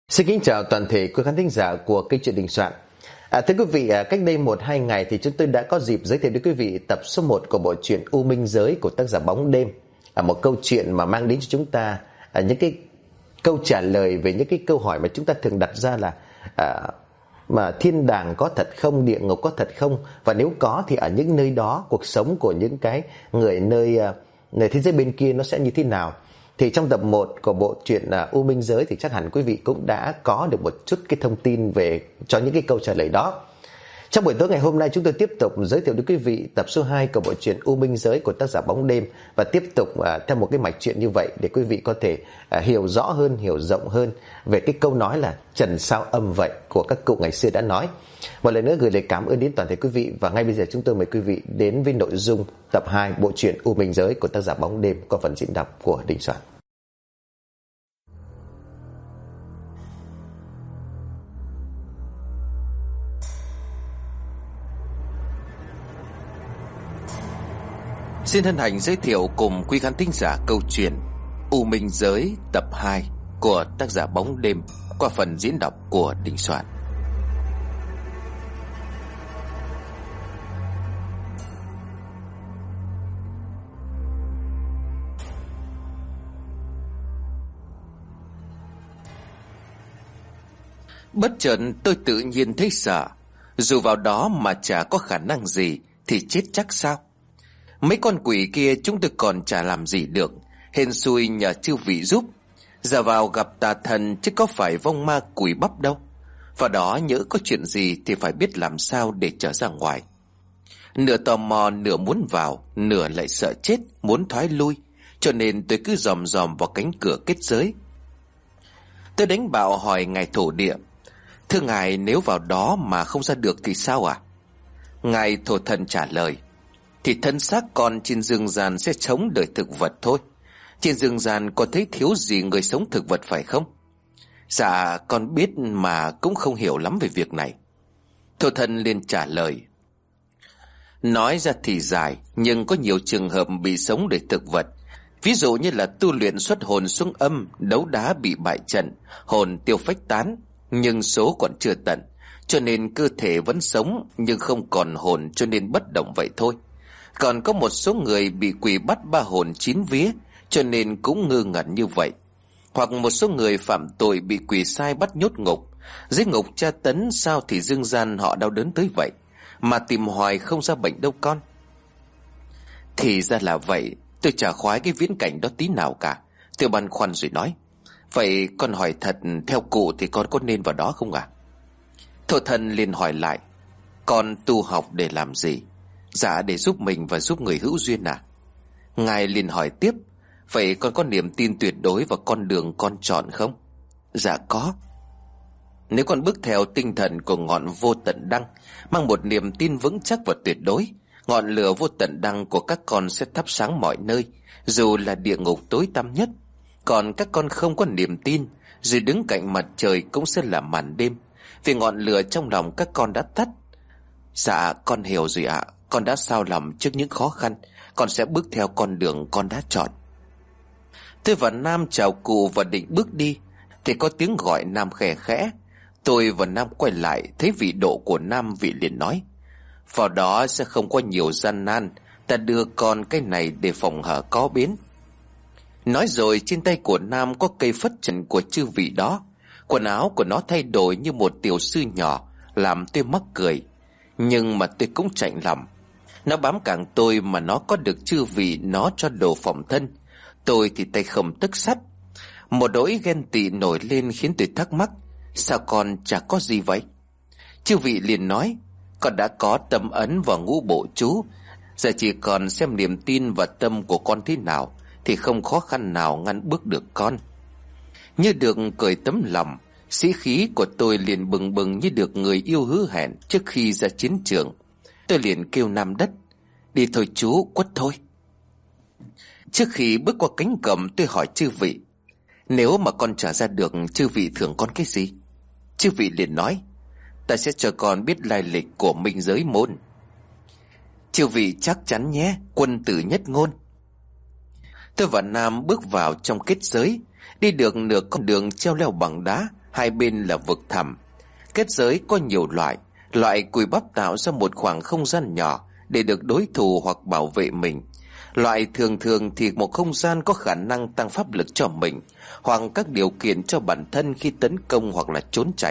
Xin kính chào toàn thể quý khán thính giả của kênh Chuyện Đình Soạn. Thưa quý vị, cách đây 1-2 ngày thì chúng tôi đã có dịp giới thiệu đến quý vị tập số 1 của bộ truyện U Minh Giới của tác giả Bóng Đêm. Một câu chuyện mà mang đến cho chúng ta những cái câu trả lời về những cái câu hỏi mà chúng ta thường đặt ra là mà thiên đàng có thật không, địa ngục có thật không, và nếu có thì ở những nơi đó cuộc sống của những cái người nơi thế giới bên kia nó sẽ như thế nào. Thì trong tập 1 của bộ truyện U Minh Giới thì chắc hẳn quý vị cũng đã có được một chút cái thông tin về cho những cái câu trả lời đó. Trong buổi tối ngày hôm nay chúng tôi tiếp tục giới thiệu đến quý vị tập số 2 của bộ truyện U Minh Giới của tác giả Bóng Đêm, và tiếp tục theo một cái mạch truyện như vậy để quý vị có thể hiểu rõ hơn, hiểu rộng hơn về cái câu nói là trần sao âm vậy của các cụ ngày xưa đã nói. Một lần nữa gửi lời cảm ơn đến toàn thể quý vị, và ngay bây giờ chúng tôi mời quý vị đến với nội dung tập 2 bộ truyện U Minh Giới của tác giả Bóng Đêm qua phần diễn đọc của Đình Soạn. Xin hân hạnh giới thiệu cùng quý khán thính giả câu chuyện U Minh Giới tập 2 của tác giả Bóng Đêm qua phần diễn đọc của Đình Soạn. Bất chợt tôi tự nhiên thấy sợ. Dù vào đó mà chả có khả năng gì thì chết chắc sao. Mấy con quỷ kia chúng tôi còn chả làm gì được, hên xui nhờ chư vị giúp. Giờ vào gặp tà thần chứ có phải vong ma quỷ bắp đâu. Vào đó nhỡ có chuyện gì thì phải biết làm sao để trở ra ngoài. Nửa tò mò, nửa muốn vào, nửa lại sợ chết, muốn thoái lui, cho nên tôi cứ dòm dòm vào cánh cửa kết giới. Tôi đánh bạo hỏi ngài thổ địa: "Thưa ngài, nếu vào đó mà không ra được thì sao ạ?" Ngài thổ thần trả lời: "Thì thân xác con trên dương gian sẽ chống đời thực vật thôi. Trên dương gian có thấy thiếu gì người sống thực vật phải không?" "Dạ con biết mà cũng không hiểu lắm về việc này." Thổ thần liền trả lời: "Nói ra thì dài, nhưng có nhiều trường hợp bị sống đời thực vật. Ví dụ như là tu luyện xuất hồn xuống âm, đấu đá bị bại trận, hồn tiêu phách tán, nhưng số còn chưa tận, cho nên cơ thể vẫn sống nhưng không còn hồn, cho nên bất động vậy thôi. Còn có một số người bị quỷ bắt 3 hồn 9 vía, cho nên cũng ngơ ngẩn như vậy. Hoặc một số người phạm tội bị quỷ sai bắt nhốt ngục, dưới ngục tra tấn sao thì dương gian họ đau đớn tới vậy, mà tìm hoài không ra bệnh đâu con." Thì ra là vậy. Tôi chả khoái cái viễn cảnh đó tí nào cả. Tôi băn khoăn rồi nói: "Vậy con hỏi thật, theo cụ thì con có nên vào đó không ạ?" Thổ thần liền hỏi lại: "Con tu học để làm gì?" "Dạ để giúp mình và giúp người hữu duyên à?" Ngài liền hỏi tiếp: "Vậy con có niềm tin tuyệt đối vào con đường con chọn không?" "Dạ có." "Nếu con bước theo tinh thần của ngọn vô tận đăng, mang một niềm tin vững chắc và tuyệt đối, ngọn lửa vô tận đăng của các con sẽ thắp sáng mọi nơi, dù là địa ngục tối tăm nhất. Còn các con không có niềm tin, dù đứng cạnh mặt trời cũng sẽ là màn đêm, vì ngọn lửa trong lòng các con đã tắt." "Dạ con hiểu rồi ạ. Con đã sao lòng trước những khó khăn, con sẽ bước theo con đường con đã chọn." Tôi và Nam chào cụ và định bước đi thì có tiếng gọi Nam khẽ khẽ. Tôi và Nam quay lại, thấy vị độ của Nam, vị liền nói: "Vào đó sẽ không có nhiều gian nan, ta đưa con cái này để phòng hở có biến." Nói rồi trên tay của Nam có cây phất trần của chư vị đó. Quần áo của nó thay đổi như một tiểu sư nhỏ, làm tôi mắc cười. Nhưng mà tôi cũng chạnh lòng. Nó bám cẳng tôi mà nó có được chư vị nó cho đồ phòng thân, tôi thì tay không tức sắt. Một nỗi ghen tị nổi lên khiến tôi thắc mắc: sao con chả có gì vậy? Chư vị liền nói: "Con đã có tâm ấn vào ngũ bộ chú, giờ chỉ còn xem niềm tin và tâm của con thế nào, thì không khó khăn nào ngăn bước được con." Như được cởi tấm lòng, sĩ khí của tôi liền bừng bừng như được người yêu hứa hẹn trước khi ra chiến trường. Tôi liền kêu Nam Đất: "Đi thôi chú, quất thôi." Trước khi bước qua cánh cổng, tôi hỏi chư vị: "Nếu mà con trở ra được, chư vị thưởng con cái gì?" Chư vị liền nói: "Ta sẽ cho con biết lai lịch của Minh Giới môn." "Chư vị chắc chắn nhé, quân tử nhất ngôn." Tôi và Nam bước vào trong kết giới. Đi được nửa con đường treo leo bằng đá, hai bên là vực thẳm. Kết giới có nhiều loại. Loại cùi bắp tạo ra một khoảng không gian nhỏ để được đối thủ hoặc bảo vệ mình. Loại thường thường thì một không gian có khả năng tăng pháp lực cho mình, hoặc các điều kiện cho bản thân khi tấn công hoặc là trốn chạy.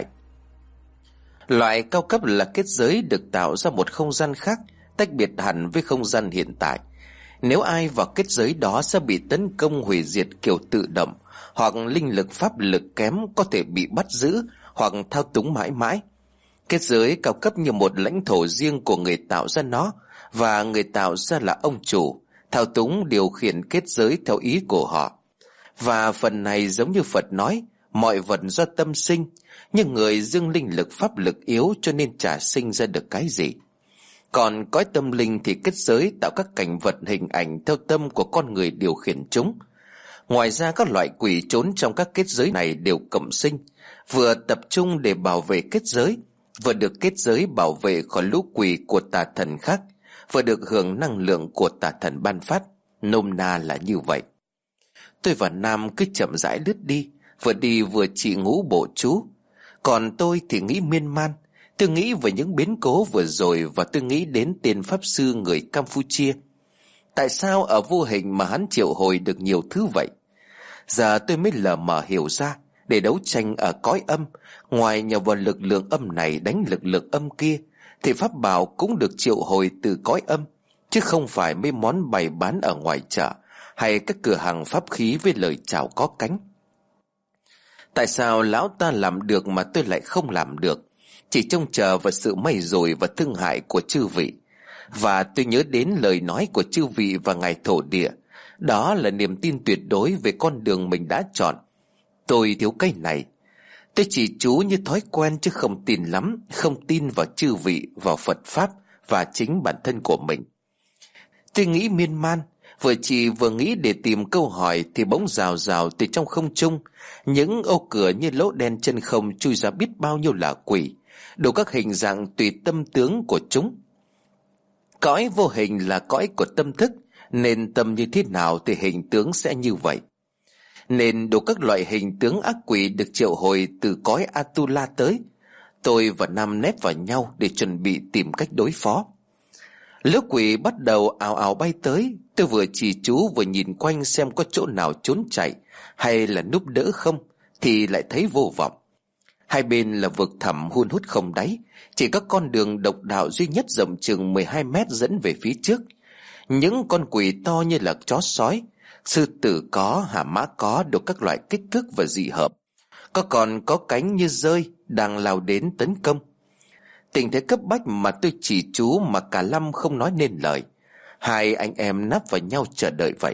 Loại cao cấp là kết giới được tạo ra một không gian khác, tách biệt hẳn với không gian hiện tại. Nếu ai vào kết giới đó sẽ bị tấn công hủy diệt kiểu tự động, hoặc linh lực pháp lực kém có thể bị bắt giữ hoặc thao túng mãi mãi. Kết giới cao cấp như một lãnh thổ riêng của người tạo ra nó, và người tạo ra là ông chủ, thao túng điều khiển kết giới theo ý của họ. Và phần này giống như Phật nói, mọi vật do tâm sinh, nhưng người dưng linh lực pháp lực yếu cho nên chả sinh ra được cái gì. Còn cõi tâm linh thì kết giới tạo các cảnh vật hình ảnh theo tâm của con người điều khiển chúng. Ngoài ra các loại quỷ trốn trong các kết giới này đều cộng sinh, vừa tập trung để bảo vệ kết giới, vừa được kết giới bảo vệ khỏi lũ quỷ của tà thần khác, vừa được hưởng năng lượng của tà thần ban phát. Nôm na là như vậy. Tôi và Nam cứ chậm rãi lướt đi vừa chỉ ngũ bộ chú. Còn tôi thì nghĩ miên man. Tôi nghĩ về những biến cố vừa rồi, và tôi nghĩ đến tên pháp sư người Campuchia. Tại sao ở vô hình mà hắn triệu hồi được nhiều thứ vậy? Giờ tôi mới lờ mờ hiểu ra, để đấu tranh ở cõi âm, ngoài nhờ vào lực lượng âm này đánh lực lượng âm kia, thì pháp bảo cũng được triệu hồi từ cõi âm, chứ không phải mấy món bày bán ở ngoài chợ hay các cửa hàng pháp khí với lời chào có cánh. Tại sao lão ta làm được mà tôi lại không làm được? Chỉ trông chờ vào sự may rủi và thương hại của chư vị. Và tôi nhớ đến lời nói của chư vị và ngài thổ địa. Đó là niềm tin tuyệt đối về con đường mình đã chọn. Tôi thiếu cái này. Tôi chỉ chú như thói quen chứ không tin lắm, không tin vào chư vị, vào Phật Pháp và chính bản thân của mình. Tôi nghĩ miên man, vừa chỉ vừa nghĩ để tìm câu hỏi thì bỗng rào rào từ trong không trung, những ô cửa như lỗ đen chân không chui ra biết bao nhiêu là quỷ, đủ các hình dạng tùy tâm tướng của chúng. Cõi vô hình là cõi của tâm thức, nên tâm như thế nào thì hình tướng sẽ như vậy. Nên đủ các loại hình tướng ác quỷ được triệu hồi từ cõi Atula tới. Tôi và Nam nép vào nhau để chuẩn bị tìm cách đối phó. Lũ quỷ bắt đầu ào ào bay tới. Tôi vừa chỉ chú vừa nhìn quanh xem có chỗ nào trốn chạy hay là núp đỡ không, thì lại thấy vô vọng. Hai bên là vực thẳm hun hút không đáy, chỉ có con đường độc đạo duy nhất rộng chừng 12 mét dẫn về phía trước. Những con quỷ to như là chó sói, sư tử có, hả mã có, được các loại kích thước và dị hợp. Còn có cánh như rơi đang lao đến tấn công. Tình thế cấp bách mà tôi chỉ chú mà cả Lâm không nói nên lời. Hai anh em nắp vào nhau chờ đợi vậy.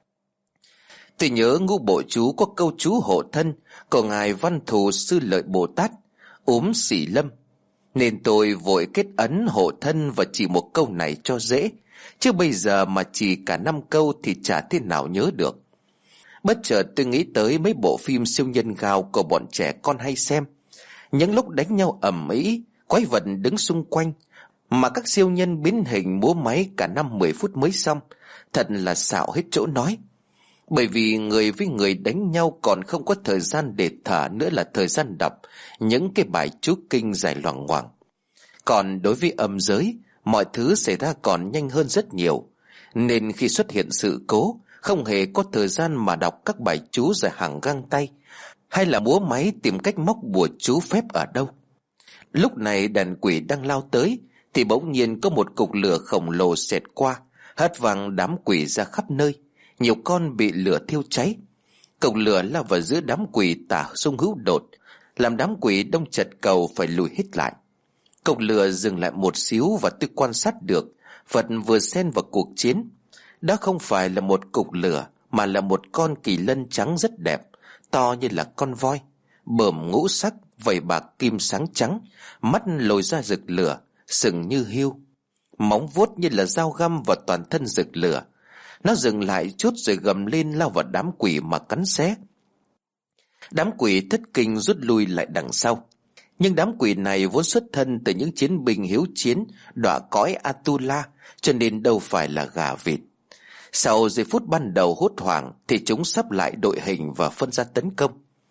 Tôi nhớ ngũ bộ chú có câu chú hộ thân của ngài Văn Thù Sư Lợi Bồ Tát Sĩ Lâm, nên tôi vội kết ấn hộ thân và chỉ một câu này cho dễ, chứ bây giờ mà chỉ cả 5 câu thì chả thế nào nhớ được. Bất chợt tôi nghĩ tới mấy bộ phim siêu nhân gào của bọn trẻ con hay xem. Những lúc đánh nhau ầm ĩ, quái vật đứng xung quanh, mà các siêu nhân biến hình múa máy cả 5-10 phút mới xong, thật là xạo hết chỗ nói. Bởi vì người với người đánh nhau còn không có thời gian để thở nữa là thời gian đọc những cái bài chú kinh dài loằng ngoằng. Còn đối với âm giới, mọi thứ xảy ra còn nhanh hơn rất nhiều, nên khi xuất hiện sự cố, không hề có thời gian mà đọc các bài chú dài hàng găng tay, hay là múa máy tìm cách móc bùa chú phép ở đâu. Lúc này đàn quỷ đang lao tới, thì bỗng nhiên có một cục lửa khổng lồ xẹt qua, hất văng đám quỷ ra khắp nơi. Nhiều con bị lửa thiêu cháy. Cục lửa lao vào giữa đám quỷ tả xung hữu đột, làm đám quỷ đông chật cầu phải lùi hết lại. Cục lửa dừng lại một xíu và tôi quan sát được Phật vừa xen vào cuộc chiến. Đó không phải là một cục lửa, mà là một con kỳ lân trắng rất đẹp, to như là con voi, bờm ngũ sắc, vảy bạc kim sáng trắng, mắt lồi ra rực lửa, sừng như hươu, móng vuốt như là dao găm và toàn thân rực lửa. Nó dừng lại chút rồi gầm lên lao vào đám quỷ mà cắn xé. Đám quỷ thất kinh rút lui lại đằng sau. Nhưng đám quỷ này vốn xuất thân từ những chiến binh hiếu chiến đọa cõi Atula, cho nên đâu phải là gà vịt. Sau giây phút ban đầu hốt hoảng thì chúng sắp lại đội hình và phân ra tấn công.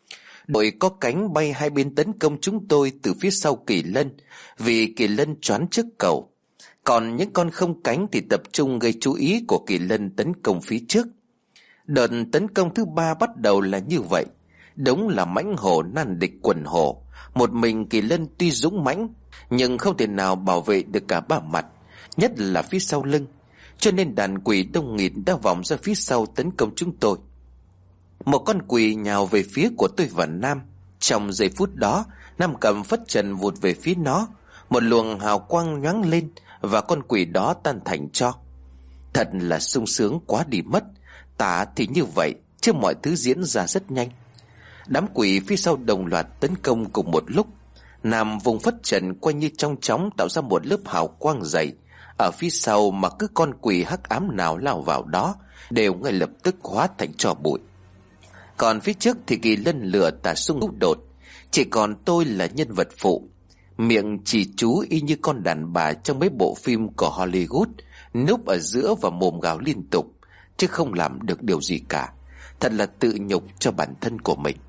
Đội có cánh bay hai bên tấn công chúng tôi từ phía sau Kỳ Lân, vì Kỳ Lân choán trước cầu. Còn những con không cánh thì tập trung gây chú ý của Kỳ Lân tấn công phía trước. Đợt tấn công thứ 3 bắt đầu là như vậy. Đúng là mãnh hổ nan địch quần hổ. Một mình Kỳ Lân tuy dũng mãnh, nhưng không thể nào bảo vệ được cả ba mặt, nhất là phía sau lưng. Cho nên đàn quỷ đông nghịt đã vòng ra phía sau tấn công chúng tôi. Một con quỷ nhào về phía của tôi và Nam. Trong giây phút đó, Nam cầm phất trần vụt về phía nó. Một luồng hào quang nhoáng lên và con quỷ đó tan thành tro. Thật là sung sướng quá đi mất. Tả thì như vậy, chứ mọi thứ diễn ra rất nhanh. Đám quỷ phía sau đồng loạt tấn công cùng một lúc. Nam vùng phất trần quay như trong chóng, tạo ra một lớp hào quang dày. Ở phía sau mà cứ con quỷ hắc ám nào lao vào đó đều ngay lập tức hóa thành tro bụi. Còn phía trước thì Kỳ Lân lửa tả sung hữu đột. Chỉ còn tôi là nhân vật phụ, miệng chỉ chú y như con đàn bà trong mấy bộ phim của Hollywood, núp ở giữa và mồm gào liên tục, chứ không làm được điều gì cả. Thật là tự nhục cho bản thân của mình.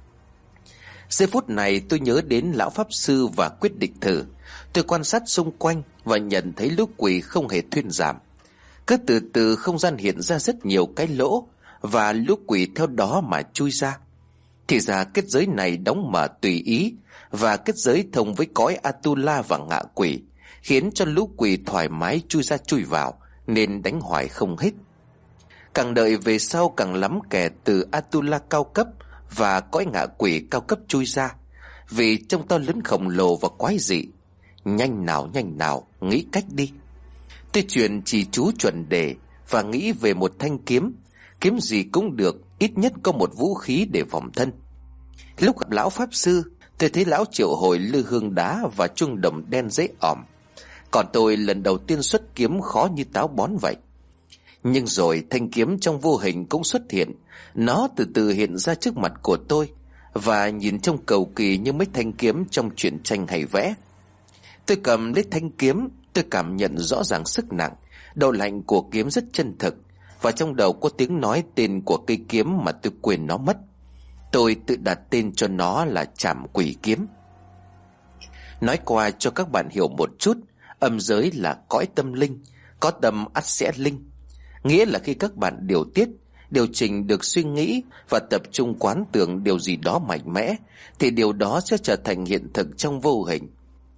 Giây phút này tôi nhớ đến lão pháp sư và quyết định thử. Tôi quan sát xung quanh và nhận thấy lũ quỷ không hề thuyên giảm. Cứ từ từ không gian hiện ra rất nhiều cái lỗ, và lũ quỷ theo đó mà chui ra. Thì ra kết giới này đóng mở tùy ý, và kết giới thông với cõi Atula và ngạ quỷ, khiến cho lũ quỷ thoải mái chui ra chui vào, nên đánh hoài không hết. Càng đợi về sau càng lắm kẻ từ Atula cao cấp và cõi ngạ quỷ cao cấp chui ra, vì trông to lớn khổng lồ và quái dị. Nhanh nào, nghĩ cách đi. Tôi chuyển chỉ chú chuẩn đề và nghĩ về một thanh kiếm. Kiếm gì cũng được, ít nhất có một vũ khí để phòng thân. Lúc gặp lão pháp sư, tôi thấy lão triệu hồi lư hương đá và chuông đồng đen dễ ỏm. Còn tôi lần đầu tiên xuất kiếm khó như táo bón vậy. Nhưng rồi thanh kiếm trong vô hình cũng xuất hiện. Nó từ từ hiện ra trước mặt của tôi, và nhìn trông cầu kỳ như mấy thanh kiếm trong truyện tranh hay vẽ. Tôi cầm lấy thanh kiếm, tôi cảm nhận rõ ràng sức nặng, độ lạnh của kiếm rất chân thực. Và trong đầu có tiếng nói tên của cây kiếm mà tôi quên nó mất. Tôi tự đặt tên cho nó là Trảm Quỷ Kiếm. Nói qua cho các bạn hiểu một chút, âm giới là cõi tâm linh, có tâm ắt sẽ linh. Nghĩa là khi các bạn điều tiết, điều chỉnh được suy nghĩ và tập trung quán tưởng điều gì đó mạnh mẽ, thì điều đó sẽ trở thành hiện thực trong vô hình.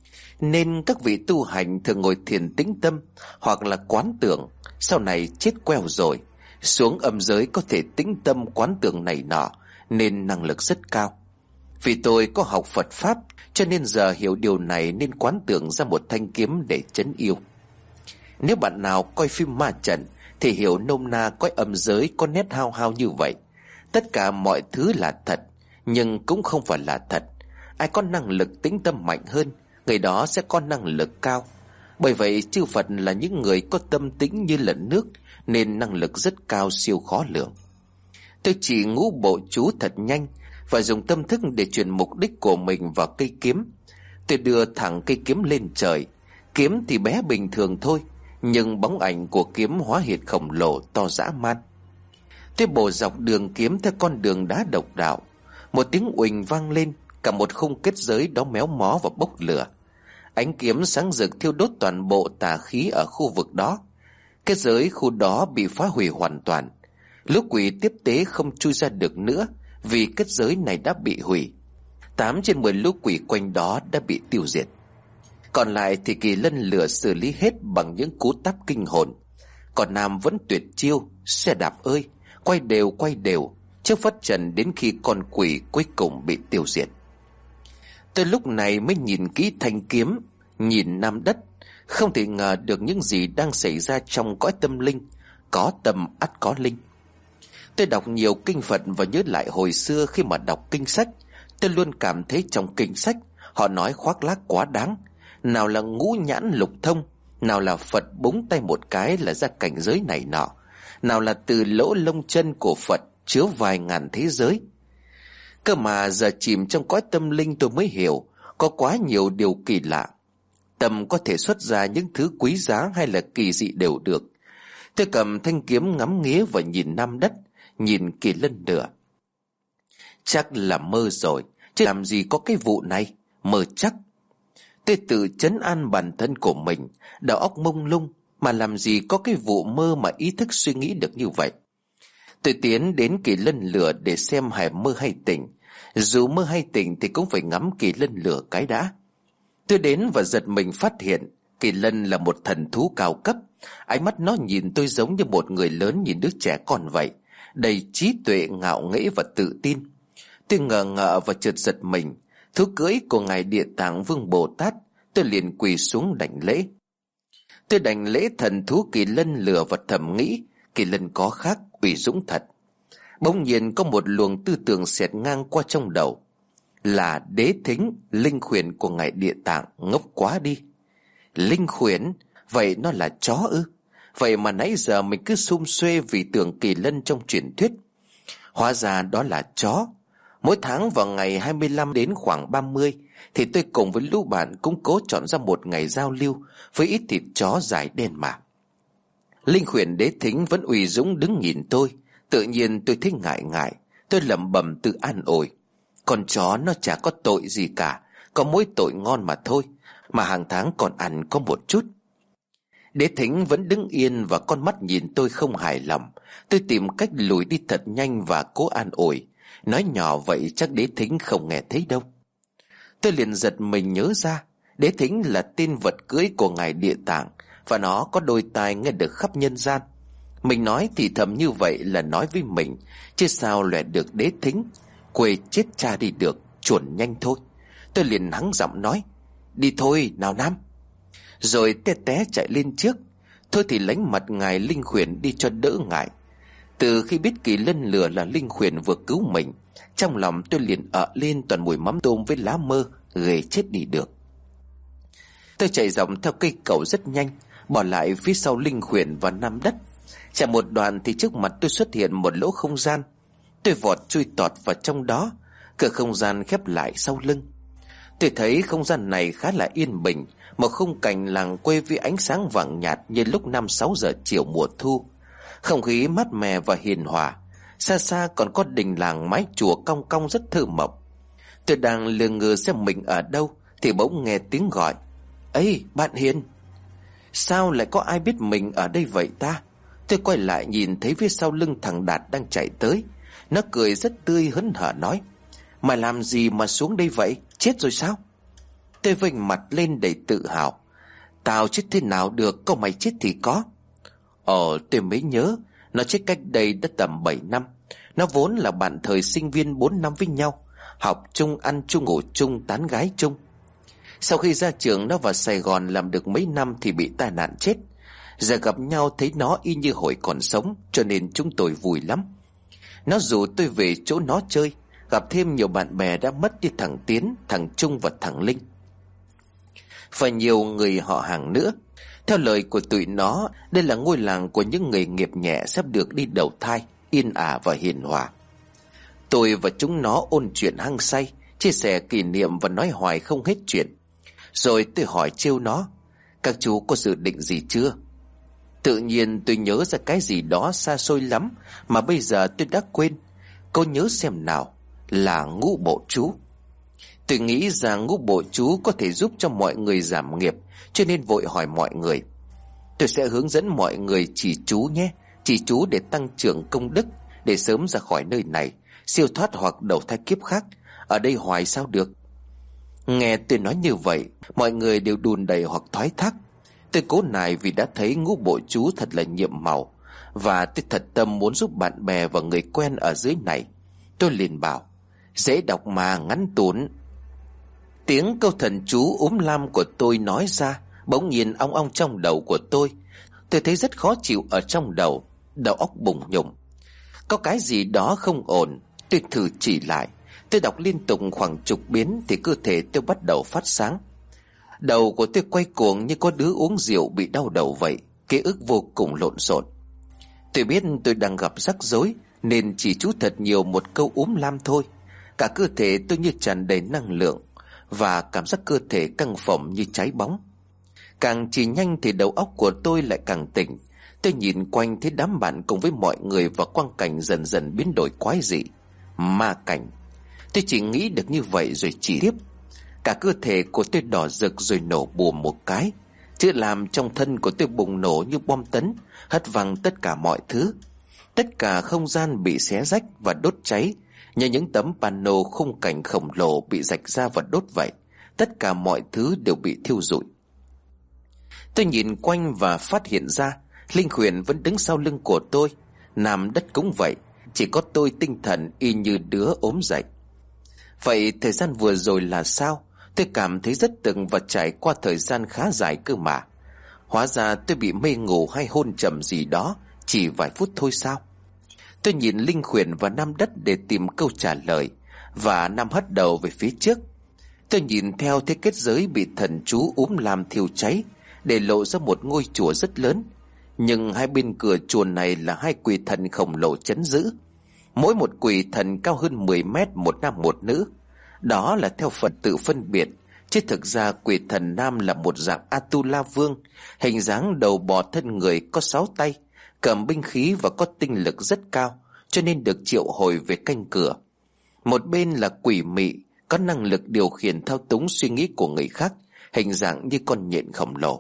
Nên các vị tu hành thường ngồi thiền tĩnh tâm hoặc là quán tưởng, sau này chết queo rồi, xuống âm giới có thể tĩnh tâm quán tưởng này nọ, nên năng lực rất cao. Vì tôi có học Phật Pháp, cho nên giờ hiểu điều này nên quán tưởng ra một thanh kiếm để trấn yêu. Nếu bạn nào coi phim ma trận thì hiểu nôm na cõi âm giới có nét hao hao như vậy. Tất cả mọi thứ là thật, nhưng cũng không phải là thật. Ai có năng lực tĩnh tâm mạnh hơn, người đó sẽ có năng lực cao. Bởi vậy chư Phật là những người có tâm tĩnh như lẫn nước, nên năng lực rất cao, siêu khó lường. Tôi chỉ ngũ bộ chú thật nhanh và dùng tâm thức để truyền mục đích của mình vào cây kiếm. Tôi đưa thẳng cây kiếm lên trời. Kiếm thì bé bình thường thôi, nhưng bóng ảnh của kiếm hóa hiện khổng lồ to dã man. Tôi bổ dọc đường kiếm theo con đường đá độc đạo. Một tiếng uỳnh vang lên, cả một khung kết giới đó méo mó và bốc lửa. Ánh kiếm sáng rực thiêu đốt toàn bộ tà khí ở khu vực đó. Kết giới khu đó bị phá hủy hoàn toàn. Lũ quỷ tiếp tế không chui ra được nữa, vì kết giới này đã bị hủy. 8 trên 10 lũ quỷ quanh đó đã bị tiêu diệt. Còn lại thì Kỳ Lân lửa xử lý hết bằng những cú táp kinh hồn. Còn Nam vẫn tuyệt chiêu, xe đạp ơi, quay đều, trước phất trần đến khi con quỷ cuối cùng bị tiêu diệt. Tôi lúc này mới nhìn kỹ thanh kiếm, nhìn Nam đất, không thể ngờ được những gì đang xảy ra trong cõi tâm linh. Có tâm ắt có linh. Tôi đọc nhiều kinh Phật và nhớ lại hồi xưa khi mà đọc kinh sách, tôi luôn cảm thấy trong kinh sách họ nói khoác lác quá đáng. Nào là ngũ nhãn lục thông, nào là Phật búng tay một cái là ra cảnh giới này nọ, nào là từ lỗ lông chân của Phật chứa vài ngàn thế giới. Cơ mà giờ chìm trong cõi tâm linh tôi mới hiểu có quá nhiều điều kỳ lạ. Tâm có thể xuất ra những thứ quý giá hay là kỳ dị đều được. Tôi cầm thanh kiếm ngắm nghía và nhìn Nam đất, nhìn Kỳ Lân lửa. Chắc là mơ rồi, chứ làm gì có cái vụ này. Mơ chắc. Tôi tự trấn an bản thân của mình. Đầu óc mông lung, mà làm gì có cái vụ mơ mà ý thức suy nghĩ được như vậy. Tôi tiến đến Kỳ Lân Lửa để xem Hải mơ hay tỉnh. Dù mơ hay tỉnh thì cũng phải ngắm Kỳ Lân Lửa cái đã. Tôi đến và giật mình phát hiện Kỳ Lân là một thần thú cao cấp. Ánh mắt nó nhìn tôi giống như một người lớn nhìn đứa trẻ con vậy, đầy trí tuệ, ngạo nghễ và tự tin. Tôi ngờ ngợ và chợt giật mình. Thú cưỡi của ngài Địa Tạng Vương Bồ Tát. Tôi liền quỳ xuống đảnh lễ. Tôi đảnh lễ thần thú Kỳ Lân Lửa và thầm nghĩ Kỳ Lân có khác, uy dũng thật. Bỗng nhiên có một luồng tư tưởng xẹt ngang qua trong đầu. Là Đế Thính, linh khuyển của ngài Địa Tạng. Ngốc quá đi. Linh khuyển? Vậy nó là chó ư? Vậy mà nãy giờ mình cứ sum suê vì tưởng Kỳ Lân trong truyền thuyết. Hóa ra đó là chó. Mỗi tháng vào ngày 25 đến khoảng 30 thì tôi cùng với lũ bạn cũng cố chọn ra một ngày giao lưu với ít thịt chó dài đen mà. Linh khuyển Đế Thính vẫn uy dũng đứng nhìn tôi. Tự nhiên tôi thấy ngại ngại. Tôi lẩm bẩm tự an ủi. Con chó nó chả có tội gì cả, có mỗi tội ngon mà thôi, mà hàng tháng còn ăn có một chút. Đế Thính vẫn đứng yên và con mắt nhìn tôi không hài lòng. Tôi tìm cách lùi đi thật nhanh và cố an ủi. Nói nhỏ vậy chắc Đế Thính không nghe thấy đâu. Tôi liền giật mình nhớ ra Đế Thính là tên vật cưỡi của ngài Địa Tạng, và nó có đôi tai nghe được khắp nhân gian. Mình nói thì thầm như vậy là nói với mình, chứ sao lẻ được Đế Thính. Quê chết cha đi được, chuẩn nhanh thôi. Tôi liền hắng giọng nói, đi thôi nào Nam. Rồi té té chạy lên trước. Thôi thì lánh mặt ngài linh khuyển đi cho đỡ ngại. Từ khi biết Kỳ Lân Lửa là linh khuyển vừa cứu mình, trong lòng tôi liền ợ lên toàn mùi mắm tôm với lá mơ, ghê chết đi được. Tôi chạy dọc theo cây cầu rất nhanh, bỏ lại phía sau linh khuyển và nằm đất. Chạy một đoạn thì trước mặt tôi xuất hiện một lỗ không gian. Tôi vọt chui tọt vào trong đó. Cửa không gian khép lại sau lưng. Tôi thấy không gian này khá là yên bình, một khung cảnh làng quê với ánh sáng vàng nhạt như lúc 5-6 giờ chiều mùa thu. Không khí mát mẻ và hiền hòa. Xa xa còn có đình làng mái chùa cong cong rất thơ mộng. Tôi đang lừa ngừ xem mình ở đâu thì bỗng nghe tiếng gọi. Ây bạn Hiền. Sao lại có ai biết mình ở đây vậy ta? Tôi quay lại nhìn thấy phía sau lưng thằng Đạt đang chạy tới. Nó cười rất tươi hớn hở nói, mày làm gì mà xuống đây vậy? Chết rồi sao? Tôi vênh mặt lên đầy tự hào. Tao chết thế nào được, có mày chết thì có. Tôi mới nhớ, nó chết cách đây đã tầm 7 năm. Nó vốn là bạn thời sinh viên 4 năm với nhau, học chung, ăn chung, ngủ chung, tán gái chung. Sau khi ra trường nó vào Sài Gòn làm được mấy năm thì bị tai nạn chết. Giờ gặp nhau thấy nó y như hồi còn sống, cho nên chúng tôi vui lắm. Nó rủ tôi về chỗ nó chơi, gặp thêm nhiều bạn bè đã mất như thằng Tiến, thằng Trung và thằng Linh, và nhiều người họ hàng nữa. Theo lời của tụi nó, đây là ngôi làng của những người nghiệp nhẹ sắp được đi đầu thai, yên ả và hiền hòa. Tôi và chúng nó ôn chuyện hăng say, chia sẻ kỷ niệm và nói hoài không hết chuyện. Rồi tôi hỏi trêu nó, các chú có dự định gì chưa? Tự nhiên tôi nhớ ra cái gì đó xa xôi lắm mà bây giờ tôi đã quên. Cô nhớ xem nào, là ngũ bộ chú. Tôi nghĩ rằng ngũ bộ chú có thể giúp cho mọi người giảm nghiệp, cho nên vội hỏi mọi người. Tôi sẽ hướng dẫn mọi người chỉ chú nhé, chỉ chú để tăng trưởng công đức, để sớm ra khỏi nơi này, siêu thoát hoặc đầu thai kiếp khác. Ở đây hoài sao được? Nghe tôi nói như vậy, mọi người đều đùn đẩy hoặc thoái thác. Tôi cố nài vì đã thấy ngũ bộ chú thật là nhiệm màu, và tôi thật tâm muốn giúp bạn bè và người quen ở dưới này. Tôi liền bảo, dễ đọc mà ngắn tốn. Tiếng câu thần chú lam của tôi nói ra, bỗng nhiên ong ong trong đầu của tôi. Tôi thấy rất khó chịu ở trong đầu, đầu óc bùng nhùng. Có cái gì đó không ổn. Tôi thử chỉ lại. Tôi đọc liên tục khoảng chục biến thì cơ thể tôi bắt đầu phát sáng. Đầu của tôi quay cuồng như có đứa uống rượu bị đau đầu vậy. Ký ức vô cùng lộn xộn. Tôi biết tôi đang gặp rắc rối, nên chỉ chú thật nhiều một câu lam thôi. Cả cơ thể tôi như tràn đầy năng lượng, và cảm giác cơ thể căng phồng như cháy bóng. Càng chỉ nhanh thì đầu óc của tôi lại càng tỉnh. Tôi nhìn quanh thấy đám bạn cùng với mọi người và quang cảnh dần dần biến đổi quái dị. Ma cảnh. Tôi chỉ nghĩ được như vậy rồi chỉ tiếp. Cả cơ thể của tôi đỏ rực rồi nổ bùm một cái, chứ làm trong thân của tôi bùng nổ như bom tấn, hất văng tất cả mọi thứ. Tất cả không gian bị xé rách và đốt cháy, như những tấm pano khung cảnh khổng lồ bị rạch ra và đốt vậy. Tất cả mọi thứ đều bị thiêu rụi. Tôi nhìn quanh và phát hiện ra Linh Huyền vẫn đứng sau lưng của tôi. Nam Đất cũng vậy, chỉ có tôi tinh thần y như đứa ốm dậy. Vậy thời gian vừa rồi là sao? Tôi cảm thấy rất từng và trải qua thời gian khá dài cơ mà. Hóa ra tôi bị mê ngủ hay hôn trầm gì đó chỉ vài phút thôi sao? Tôi nhìn Linh Huyền và Nam Đất để tìm câu trả lời, và Nam hất đầu về phía trước. Tôi nhìn theo thế kết giới bị thần chú làm thiêu cháy, để lộ ra một ngôi chùa rất lớn. Nhưng hai bên cửa chùa này là hai quỷ thần khổng lồ trấn giữ. Mỗi một quỷ thần cao hơn 10 mét, một nam một nữ. Đó là theo Phật tự phân biệt, chứ thực ra quỷ thần nam là một dạng Atula Vương, hình dáng đầu bò thân người, có 6 tay, cầm binh khí và có tinh lực rất cao, cho nên được triệu hồi về canh cửa. Một bên là quỷ mị, có năng lực điều khiển thao túng suy nghĩ của người khác, hình dạng như con nhện khổng lồ.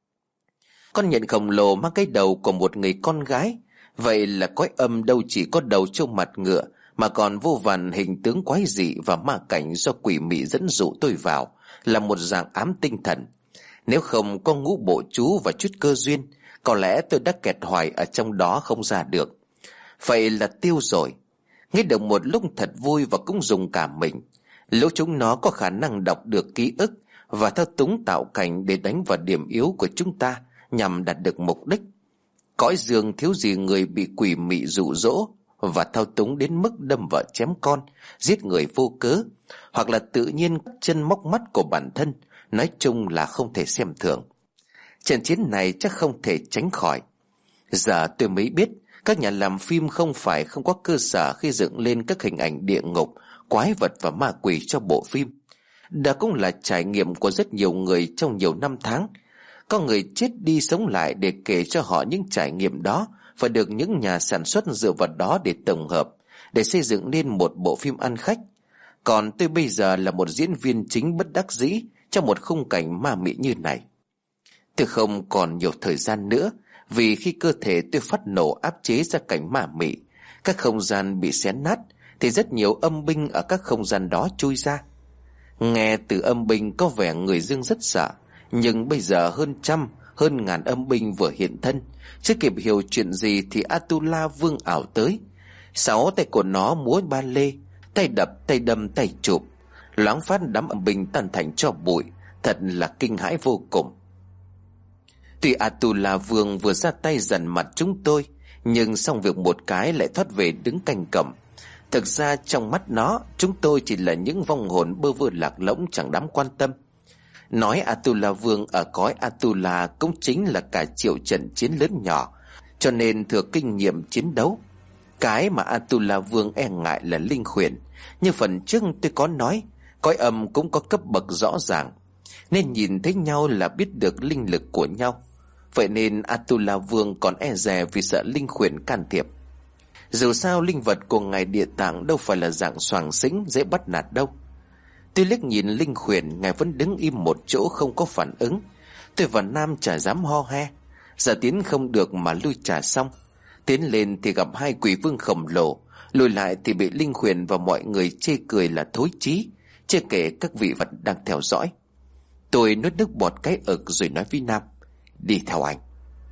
Con nhện khổng lồ mang cái đầu của một người con gái. Vậy là cõi âm đâu chỉ có đầu trâu mặt ngựa, mà còn vô vàn hình tướng quái dị và ma cảnh do quỷ mị dẫn dụ tôi vào, là một dạng ám tinh thần. Nếu không có ngũ bộ chú và chút cơ duyên, có lẽ tôi đã kẹt hoài ở trong đó không ra được. Vậy là tiêu rồi. Nghe được một lúc thật vui và cũng dùng cả mình. Lũ chúng nó có khả năng đọc được ký ức và thao túng tạo cảnh để đánh vào điểm yếu của chúng ta, nhằm đạt được mục đích. Cõi dương thiếu gì người bị quỷ mị dụ dỗ và thao túng đến mức đâm vợ chém con, giết người vô cớ, hoặc là tự nhiên cắt chân móc mắt của bản thân. Nói chung là không thể xem thường. Trận chiến này chắc không thể tránh khỏi. Giờ tôi mới biết các nhà làm phim không phải không có cơ sở khi dựng lên các hình ảnh địa ngục, quái vật và ma quỷ cho bộ phim. Đó cũng là trải nghiệm của rất nhiều người trong nhiều năm tháng. Có người chết đi sống lại để kể cho họ những trải nghiệm đó, và được những nhà sản xuất dựa vào đó để tổng hợp, để xây dựng nên một bộ phim ăn khách. Còn tôi bây giờ là một diễn viên chính bất đắc dĩ trong một khung cảnh ma mị như này. Tôi không còn nhiều thời gian nữa, vì khi cơ thể tôi phát nổ áp chế ra cảnh ma mị, các không gian bị xé nát, thì rất nhiều âm binh ở các không gian đó chui ra. Nghe từ âm binh có vẻ người Dương rất sợ, nhưng bây giờ hơn ngàn âm binh vừa hiện thân. Chưa kịp hiểu chuyện gì thì Atula Vương ảo tới. 6 tay của nó múa ba lê, tay đập, tay đâm, tay chụp, loáng phát đám âm binh tan thành tro bụi. Thật là kinh hãi vô cùng. Tuy Atula Vương vừa ra tay dằn mặt chúng tôi, nhưng xong việc một cái lại thoát về đứng canh cổng. Thực ra trong mắt nó, chúng tôi chỉ là những vong hồn bơ vơ lạc lõng chẳng đáng quan tâm. Nói Atula Vương ở cõi Atula cũng chính là cả triệu trận chiến lớn nhỏ, cho nên thừa kinh nghiệm chiến đấu. Cái mà Atula Vương e ngại là linh huyền. Như phần trước tôi có nói, cõi âm cũng có cấp bậc rõ ràng, nên nhìn thấy nhau là biết được linh lực của nhau. Vậy nên Atula Vương còn e dè vì sợ linh huyền can thiệp. Dù sao linh vật của ngài Địa Tạng đâu phải là dạng xoàng xĩnh dễ bắt nạt đâu. Tôi liếc nhìn linh huyền, ngài vẫn đứng im một chỗ không có phản ứng. Tôi và Nam chả dám ho he. Giờ tiến không được mà lui trả xong. Tiến lên thì gặp hai quỷ vương khổng lồ, lùi lại thì bị linh huyền và mọi người chê cười là thối chí, chưa kể các vị vật đang theo dõi. Tôi nuốt nước bọt cái ực rồi nói với Nam: đi theo anh.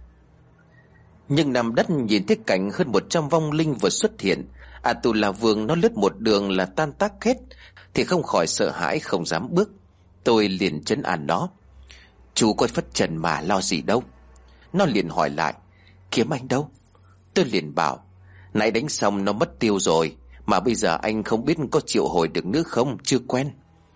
Nhưng Nam Đất nhìn thấy cảnh hơn 100 vong linh vừa xuất hiện, Atula Vương nó lướt một đường là tan tác hết, thì không khỏi sợ hãi không dám bước. Tôi liền trấn an nó: chú coi phất trần mà lo gì đâu. Nó liền hỏi lại: kiếm anh đâu? Tôi liền bảo: nãy đánh xong nó mất tiêu rồi, mà bây giờ anh không biết có triệu hồi được nữa không, chưa quen.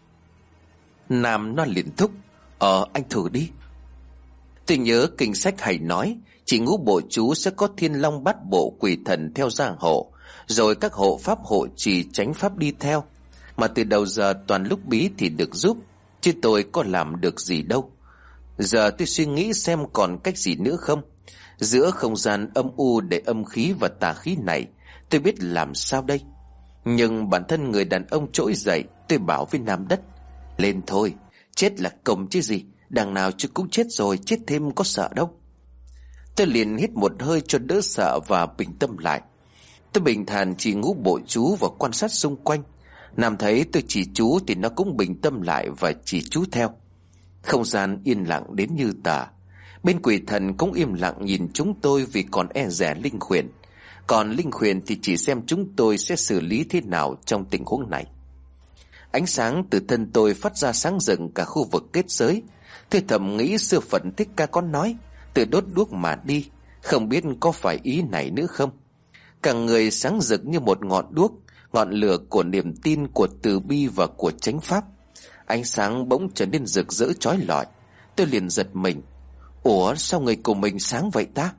Nam nó liền thúc: anh thử đi. Tôi nhớ kinh sách hay nói chỉ ngũ bộ chú sẽ có thiên long bát bộ quỷ thần theo gia hộ, rồi các hộ pháp hộ trì chánh pháp đi theo. Mà từ đầu giờ toàn lúc bí thì được giúp, chứ tôi có làm được gì đâu. Giờ tôi suy nghĩ xem còn cách gì nữa không. Giữa không gian âm u để âm khí và tà khí này, tôi biết làm sao đây. Nhưng bản thân người đàn ông trỗi dậy. Tôi bảo với Nam Đất: lên thôi, chết là cùng chứ gì, đằng nào chứ cũng chết rồi, chết thêm có sợ đâu. Tôi liền hít một hơi cho đỡ sợ và bình tâm lại. Tôi bình thản chỉ ngũ bộ chú và quan sát xung quanh. Nam thấy tôi chỉ chú thì nó cũng bình tâm lại và chỉ chú theo. Không gian yên lặng đến như tờ. Bên quỷ thần cũng im lặng nhìn chúng tôi vì còn e dè Linh Khuyển. Còn Linh Khuyển thì chỉ xem chúng tôi sẽ xử lý thế nào trong tình huống này. Ánh sáng từ thân tôi phát ra sáng rừng cả khu vực kết giới. Tôi thầm nghĩ xưa Phật Thích Ca có nói: từ đốt đuốc mà đi. Không biết có phải ý này nữa không? Cả người sáng rực như một ngọn đuốc, ngọn lửa của niềm tin, của từ bi và của chánh pháp. Ánh sáng bỗng trở nên rực rỡ chói lọi. Tôi liền giật mình: ủa, sao người của mình sáng vậy ta?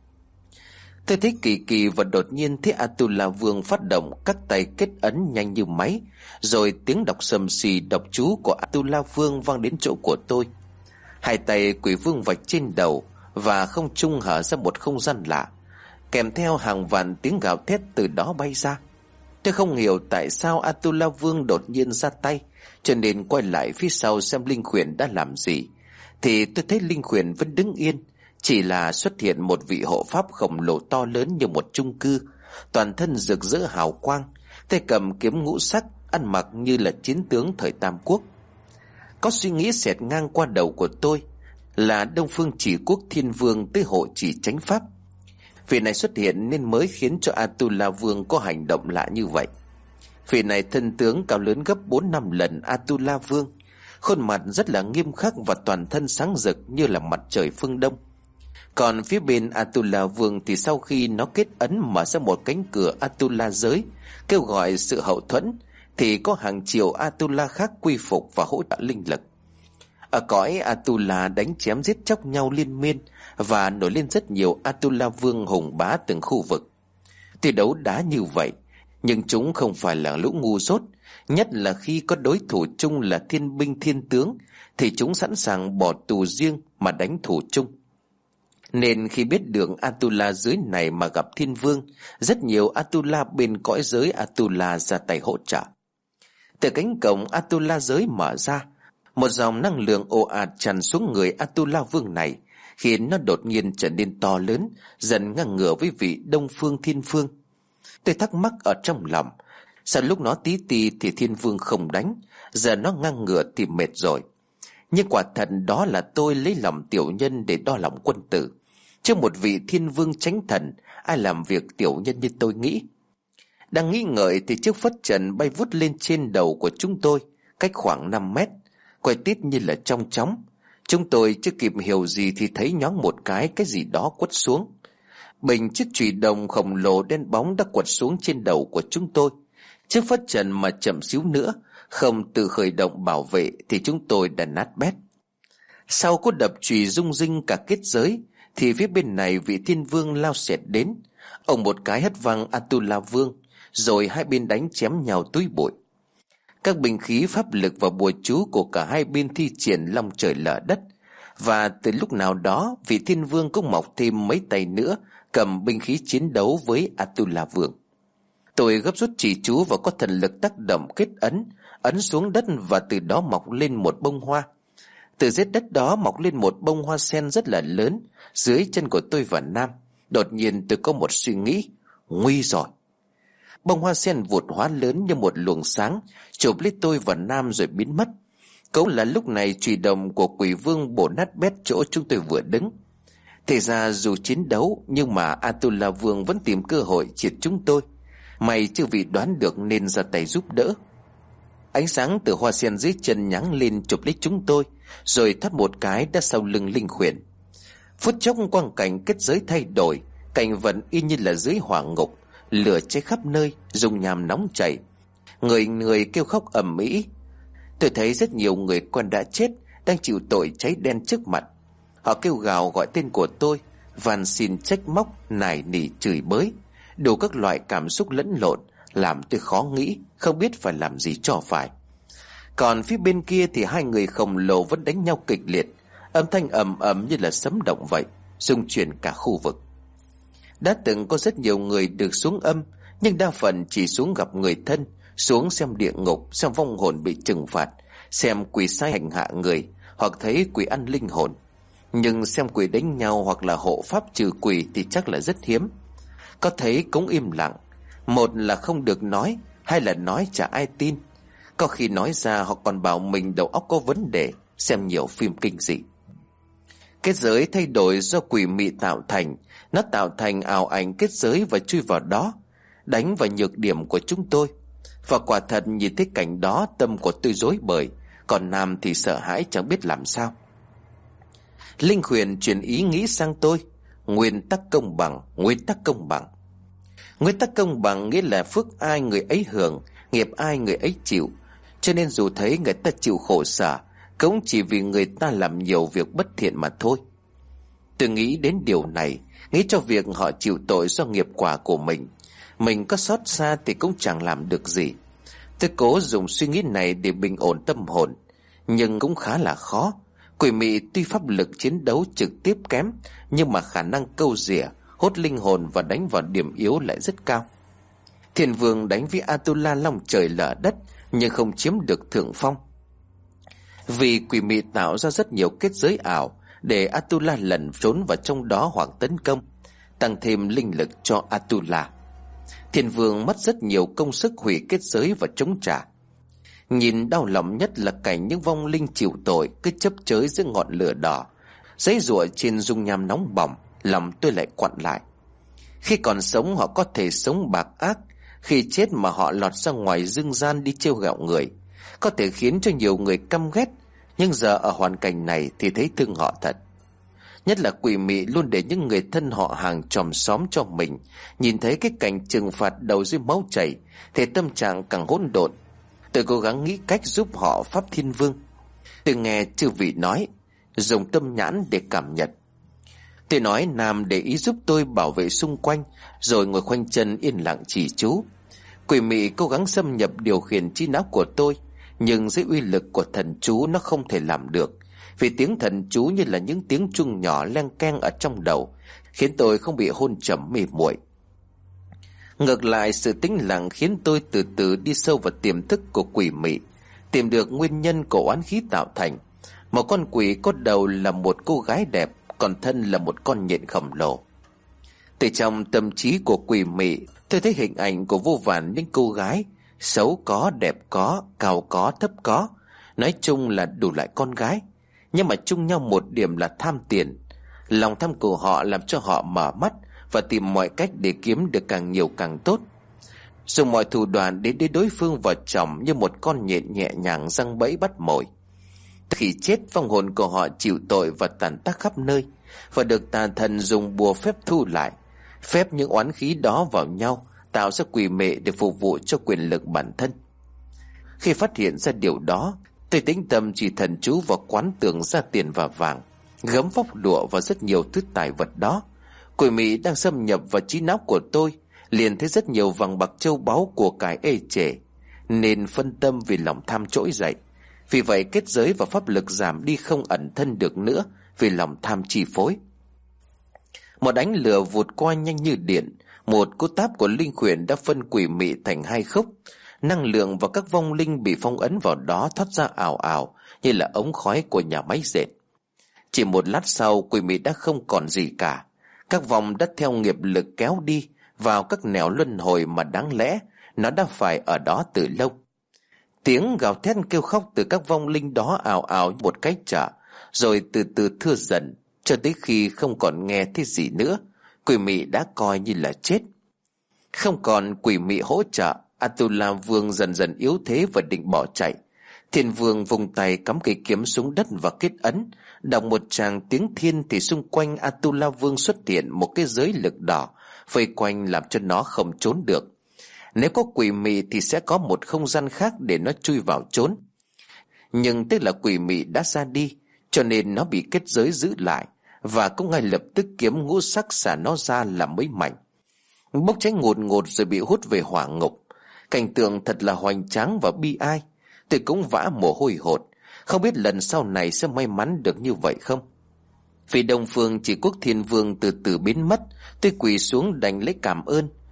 Tôi thấy kỳ kỳ và đột nhiên thấy Atula Vương phát động các tay kết ấn nhanh như máy. Rồi tiếng đọc sầm xì đọc chú của Atula Vương vang đến chỗ của tôi. Hai tay quỷ vương vạch trên đầu và không trung hở ra một không gian lạ, kèm theo hàng vạn tiếng gào thét từ đó bay ra. Tôi không hiểu tại sao Atula Vương đột nhiên ra tay, cho nên quay lại phía sau xem Linh Khuyển đã làm gì. Thì tôi thấy Linh Khuyển vẫn đứng yên, chỉ là xuất hiện một vị hộ pháp khổng lồ to lớn như một chung cư, toàn thân rực rỡ hào quang, tay cầm kiếm ngũ sắc, ăn mặc như là chiến tướng thời Tam Quốc. Có suy nghĩ xẹt ngang qua đầu của tôi là Đông Phương Chỉ Quốc Thiên Vương tới hộ trì chánh pháp. Vị này xuất hiện nên mới khiến cho Atula Vương có hành động lạ như vậy. Vị này thân tướng cao lớn gấp 4-5 lần Atula Vương, khuôn mặt rất là nghiêm khắc và toàn thân sáng rực như là mặt trời phương Đông. Còn phía bên Atula Vương thì sau khi nó kết ấn mở ra một cánh cửa Atula giới, kêu gọi sự hậu thuẫn, thì có hàng triệu Atula khác quy phục và hỗ trợ linh lực. Ở cõi Atula đánh chém giết chóc nhau liên miên và nổi lên rất nhiều Atula Vương hùng bá từng khu vực. Tuy đấu đá như vậy, nhưng chúng không phải là lũ ngu dốt, nhất là khi có đối thủ chung là thiên binh thiên tướng thì chúng sẵn sàng bỏ tù riêng mà đánh thủ chung. Nên khi biết được Atula giới này mà gặp Thiên Vương, rất nhiều Atula bên cõi giới Atula ra tay hỗ trợ. Từ cánh cổng Atula giới mở ra, một dòng năng lượng ồ ạt tràn xuống người Atula Vương này, khiến nó đột nhiên trở nên to lớn, dần ngang ngửa với vị Đông Phương Thiên Vương. Tôi thắc mắc ở trong lòng, sao lúc nó tí tì thì Thiên Vương không đánh, giờ nó ngang ngửa thì mệt rồi. Nhưng quả thật đó là tôi lấy lòng tiểu nhân để đo lòng quân tử. Trước một vị Thiên Vương chánh thần, ai làm việc tiểu nhân như tôi nghĩ. Đang nghĩ ngợi thì chiếc phất trần bay vút lên trên đầu của chúng tôi, cách khoảng 5 mét, quay tít như là trong chóng. Chúng tôi chưa kịp hiểu gì thì thấy nhoáng một cái gì đó quất xuống. Bình chiếc chùy đồng khổng lồ đen bóng đã quật xuống trên đầu của chúng tôi. Chiếc phất trần mà chậm xíu nữa, không tự khởi động bảo vệ thì chúng tôi đã nát bét. Sau cú đập chùy rung rinh cả kết giới, thì phía bên này vị Thiên Vương lao xẹt đến. Ông một cái hất văng Atula Vương, rồi hai bên đánh chém nhau túi bụi. Các binh khí pháp lực và bùa chú của cả hai bên thi triển long trời lở đất. Và từ lúc nào đó, vị Thiên Vương cũng mọc thêm mấy tay nữa, cầm binh khí chiến đấu với Atula Vương. Tôi gấp rút chỉ chú và có thần lực tác động kết ấn xuống đất, và từ đó mọc lên một bông hoa. Từ dưới đất đó mọc lên một bông hoa sen rất là lớn dưới chân của tôi và Nam. Đột nhiên tôi có một suy nghĩ, nguy rồi. Bông hoa sen vụt hóa lớn như một luồng sáng, chụp lấy tôi và Nam rồi biến mất. Cũng là lúc này chùy đồng của Quỷ Vương bổ nát bét chỗ chúng tôi vừa đứng. Thế ra dù chiến đấu, nhưng mà Atula Vương vẫn tìm cơ hội triệt chúng tôi. May chưa vị đoán được nên ra tay giúp đỡ. Ánh sáng từ hoa sen dưới chân nháng lên chụp lấy chúng tôi, rồi thoát một cái đã sau lưng Linh Khuyển. Phút chốc quang cảnh kết giới thay đổi, cảnh vật y như là dưới hỏa ngục, lửa cháy khắp nơi, dung nham nóng chảy, người người kêu khóc ầm ĩ. Tôi thấy rất nhiều người quen đã chết đang chịu tội cháy đen trước mặt. Họ kêu gào gọi tên của tôi, van xin trách móc, nài nỉ chửi bới, đủ các loại cảm xúc lẫn lộn, làm tôi khó nghĩ, không biết phải làm gì cho phải. Còn phía bên kia thì hai người khổng lồ vẫn đánh nhau kịch liệt, âm thanh ầm ầm như là sấm động vậy, rung chuyển cả khu vực. Đã từng có rất nhiều người được xuống âm, nhưng đa phần chỉ xuống gặp người thân, xuống xem địa ngục, xem vong hồn bị trừng phạt, xem quỷ sai hành hạ người, hoặc thấy quỷ ăn linh hồn. Nhưng xem quỷ đánh nhau hoặc là hộ pháp trừ quỷ thì chắc là rất hiếm. Có thấy cũng im lặng. Một là không được nói, hai là nói chả ai tin. Có khi nói ra họ còn bảo mình đầu óc có vấn đề, xem nhiều phim kinh dị. Kết giới thay đổi do quỷ mị tạo thành. Nó tạo thành ảo ảnh kết giới và chui vào đó, đánh vào nhược điểm của chúng tôi. Và quả thật nhìn thấy cảnh đó, tâm của tôi rối bời, còn Nam thì sợ hãi chẳng biết làm sao. Linh Huyền chuyển ý nghĩ sang tôi. Nguyên tắc công bằng, nguyên tắc công bằng. Nguyên tắc công bằng nghĩa là phước ai người ấy hưởng, nghiệp ai người ấy chịu. Cho nên dù thấy người ta chịu khổ sở, cũng chỉ vì người ta làm nhiều việc bất thiện mà thôi. Tôi nghĩ đến điều này, nghĩ cho việc họ chịu tội do nghiệp quả của mình. Mình có xót xa thì cũng chẳng làm được gì. Tôi cố dùng suy nghĩ này để bình ổn tâm hồn, nhưng cũng khá là khó. Quỷ mị tuy pháp lực chiến đấu trực tiếp kém, nhưng mà khả năng câu rỉa, hút linh hồn và đánh vào điểm yếu lại rất cao. Thiên Vương đánh với Atula long trời lở đất, nhưng không chiếm được thượng phong. Vì quỷ mị tạo ra rất nhiều kết giới ảo để Atula lẩn trốn vào trong đó hoặc tấn công, tăng thêm linh lực cho Atula. Thiên Vương mất rất nhiều công sức hủy kết giới và chống trả. Nhìn đau lòng nhất là cảnh những vong linh chịu tội cứ chấp chới giữa ngọn lửa đỏ, giấy rủa trên dung nham nóng bỏng, lòng tôi lại quặn lại. Khi còn sống họ có thể sống bạc ác, khi chết mà họ lọt ra ngoài dương gian đi trêu ghẹo người, có thể khiến cho nhiều người căm ghét. Nhưng giờ ở hoàn cảnh này thì thấy thương họ thật. Nhất là quỷ mị luôn để những người thân họ hàng chòm xóm cho mình nhìn thấy cái cảnh trừng phạt đầu dưới máu chảy thì tâm trạng càng hỗn độn. Tôi cố gắng nghĩ cách giúp họ pháp Thiên Vương. Tôi nghe chư vị nói, dùng tâm nhãn để cảm nhận. Tôi nói Nam để ý giúp tôi bảo vệ xung quanh, rồi ngồi khoanh chân yên lặng chỉ chú. Quỷ mị cố gắng xâm nhập điều khiển trí não của tôi, nhưng dưới uy lực của thần chú nó không thể làm được, vì tiếng thần chú như là những tiếng chuông nhỏ leng keng ở trong đầu, khiến tôi không bị hôn trầm mê muội. Ngược lại, sự tĩnh lặng khiến tôi từ từ đi sâu vào tiềm thức của quỷ mị, tìm được nguyên nhân của oán khí tạo thành. Một con quỷ có đầu là một cô gái đẹp, còn thân là một con nhện khổng lồ. Từ trong tâm trí của quỷ mị, tôi thấy hình ảnh của vô vàn những cô gái, xấu có, đẹp có, cao có, thấp có, nói chung là đủ loại con gái. Nhưng mà chung nhau một điểm là tham tiền. Lòng tham của họ làm cho họ mở mắt và tìm mọi cách để kiếm được càng nhiều càng tốt, dùng mọi thủ đoạn để đưa đối phương vào chồng như một con nhện nhẹ nhàng giăng bẫy bắt mồi. Khi chết, vong hồn của họ chịu tội và tàn tác khắp nơi, và được tà thần dùng bùa phép thu lại, phép những oán khí đó vào nhau, tạo ra quỷ mị để phục vụ cho quyền lực bản thân. Khi phát hiện ra điều đó, tôi tĩnh tâm chỉ thần chú và quán tưởng ra tiền và vàng, gấm vóc lụa và rất nhiều thứ tài vật đó. Quỷ mị đang xâm nhập vào trí não của tôi, liền thấy rất nhiều vàng bạc châu báu của cải ê chề, nên phân tâm vì lòng tham trỗi dậy. Vì vậy kết giới và pháp lực giảm đi, không ẩn thân được nữa vì lòng tham chi phối. Một ánh lửa vụt qua nhanh như điện, một cú táp của linh huyền đã phân quỷ mị thành hai khúc. Năng lượng và các vong linh bị phong ấn vào đó thoát ra ảo ảo như là ống khói của nhà máy dệt. Chỉ một lát sau, quỷ mị đã không còn gì cả. Các vong đã theo nghiệp lực kéo đi vào các nẻo luân hồi mà đáng lẽ nó đã phải ở đó từ lâu. Tiếng gào thét kêu khóc từ các vong linh đó ào ào một cách chợ, rồi từ từ thưa dần, cho tới khi không còn nghe thấy gì nữa, quỷ mị đã coi như là chết. Không còn quỷ mị hỗ trợ, Atula Vương dần dần yếu thế và định bỏ chạy. Thiên Vương vùng tay cắm cây kiếm xuống đất và kết ấn, đọc một tràng tiếng thiên thì xung quanh Atula Vương xuất hiện một cái giới lực đỏ vây quanh làm cho nó không trốn được. Nếu có quỷ mị thì sẽ có một không gian khác để nó chui vào trốn. Nhưng tức là quỷ mị đã ra đi, cho nên nó bị kết giới giữ lại, và cũng ngay lập tức kiếm ngũ sắc xả nó ra làm mấy mảnh, bốc cháy ngột ngột rồi bị hút về hỏa ngục. Cảnh tượng thật là hoành tráng và bi ai. Tôi cũng vã mồ hôi hột, không biết lần sau này sẽ may mắn được như vậy không. Vì Đông Phương Chỉ Quốc Thiên Vương từ từ biến mất, tôi quỳ xuống đành lấy cảm ơn,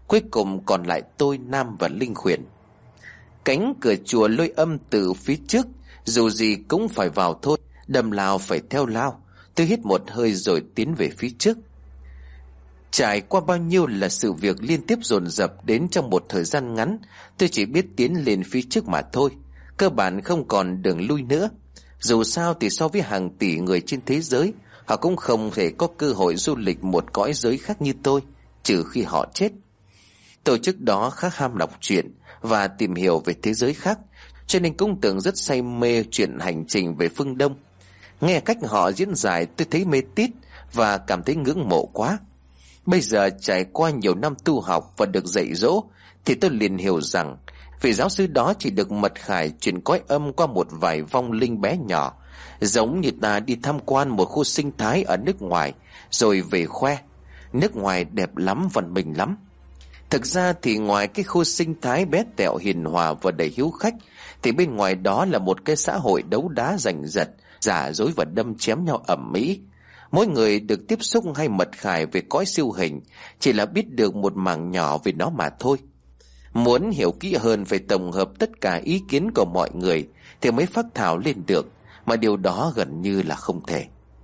Cuối cùng còn lại tôi, Nam và Linh Khuyển. Cánh cửa chùa lôi âm từ phía trước, dù gì cũng phải vào thôi, đâm lao phải theo lao. Tôi hít một hơi rồi tiến về phía trước. Trải qua bao nhiêu là sự việc liên tiếp dồn dập đến trong một thời gian ngắn, tôi chỉ biết tiến lên phía trước mà thôi. Cơ bản không còn đường lui nữa. Dù sao thì so với hàng tỷ người trên thế giới, họ cũng không thể có cơ hội du lịch một cõi giới khác như tôi, trừ khi họ chết. Tôi trước đó khá ham đọc truyện và tìm hiểu về thế giới khác, cho nên cũng tưởng rất say mê chuyện hành trình về phương Đông. Nghe cách họ diễn giải tôi thấy mê tít và cảm thấy ngưỡng mộ quá. Bây giờ trải qua nhiều năm tu học và được dạy dỗ, thì tôi liền hiểu rằng vị giáo sư đó chỉ được mật khải truyền cõi âm qua một vài vong linh bé nhỏ, giống như ta đi tham quan một khu sinh thái ở nước ngoài rồi về khoe nước ngoài đẹp lắm, văn minh lắm. Thực ra thì ngoài cái khu sinh thái bé tẹo hiền hòa và đầy hiếu khách, thì bên ngoài đó là một cái xã hội đấu đá giành giật, giả dối và đâm chém nhau ầm ĩ. Mỗi người được tiếp xúc hay mật khải về cõi siêu hình chỉ là biết được một mảng nhỏ về nó mà thôi. Muốn hiểu kỹ hơn phải tổng hợp tất cả ý kiến của mọi người thì mới phác thảo lên được, mà điều đó gần như là không thể.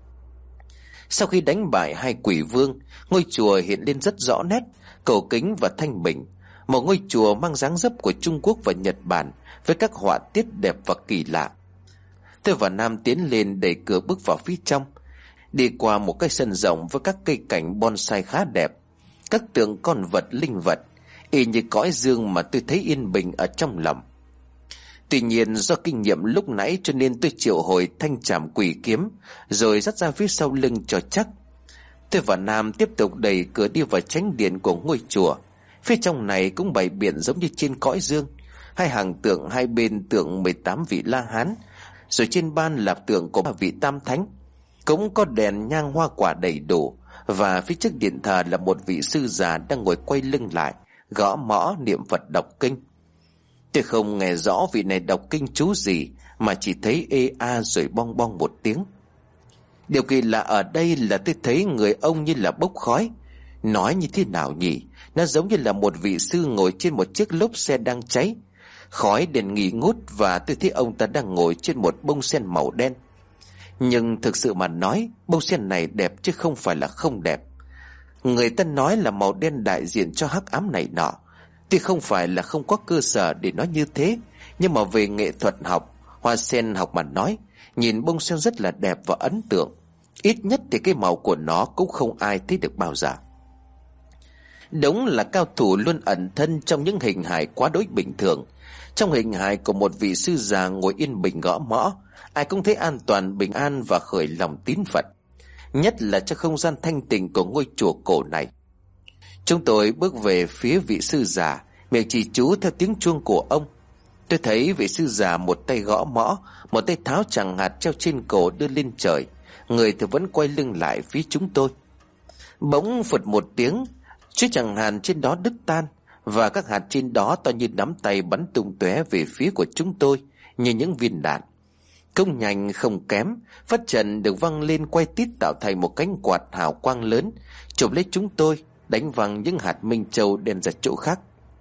Sau khi đánh bại hai quỷ vương, ngôi chùa hiện lên rất rõ nét, cổ kính và thanh bình. Một ngôi chùa mang dáng dấp của Trung Quốc và Nhật Bản, với các họa tiết đẹp và kỳ lạ. Tôi và Nam tiến lên đẩy cửa bước vào phía trong. Đi qua một cái sân rộng với các cây cảnh bonsai khá đẹp, các tượng con vật linh vật, y như cõi dương mà tôi thấy yên bình ở trong lòng. Tuy nhiên do kinh nghiệm lúc nãy cho nên tôi triệu hồi thanh trảm quỷ kiếm, rồi dắt ra phía sau lưng cho chắc. Tôi và Nam tiếp tục đẩy cửa đi vào chánh điện của ngôi chùa. Phía trong này cũng bày biện giống như trên cõi dương, hai hàng tượng, hai bên tượng 18 vị La Hán, rồi trên ban là tượng của 3 vị Tam Thánh. Cũng có đèn nhang hoa quả đầy đủ, và phía trước điện thờ là một vị sư già đang ngồi quay lưng lại, gõ mõ niệm Phật đọc kinh. Tôi không nghe rõ vị này đọc kinh chú gì, mà chỉ thấy ê a rồi bong bong một tiếng. Điều kỳ lạ ở đây là tôi thấy người ông như là bốc khói. Nói như thế nào nhỉ? Nó giống như là một vị sư ngồi trên một chiếc lốp xe đang cháy. Khói đèn nghi ngút, và tôi thấy ông ta đang ngồi trên một bông sen màu đen. Nhưng thực sự mà nói, bông sen này đẹp chứ không phải là không đẹp. Người ta nói là màu đen đại diện cho hắc ám này nọ. Tuy không phải là không có cơ sở để nói như thế, nhưng mà về nghệ thuật học, hoa sen học mà nói, nhìn bông sen rất là đẹp và ấn tượng. Ít nhất thì cái màu của nó cũng không ai thấy được bao giờ. Đúng là cao thủ luôn ẩn thân trong những hình hài quá đối bình thường. Trong hình hài của một vị sư già ngồi yên bình gõ mõ, ai cũng thấy an toàn, bình an và khởi lòng tín Phật. Nhất là trong không gian thanh tịnh của ngôi chùa cổ này. Chúng tôi bước về phía vị sư già, miệng chỉ chú theo tiếng chuông của ông. Tôi thấy vị sư già một tay gõ mõ, một tay tháo tràng hạt treo trên cổ đưa lên trời, người thì vẫn quay lưng lại phía chúng tôi. Bỗng phụt một tiếng, chiếc tràng hạt trên đó đứt tan, và các hạt trên đó to như nắm tay bắn tung tóe về phía của chúng tôi như những viên đạn. Công nhanh không kém, phất trần được văng lên quay tít tạo thành một cánh quạt hào quang lớn, chụp lấy chúng tôi, đánh văng những hạt minh châu đen ra chỗ khác.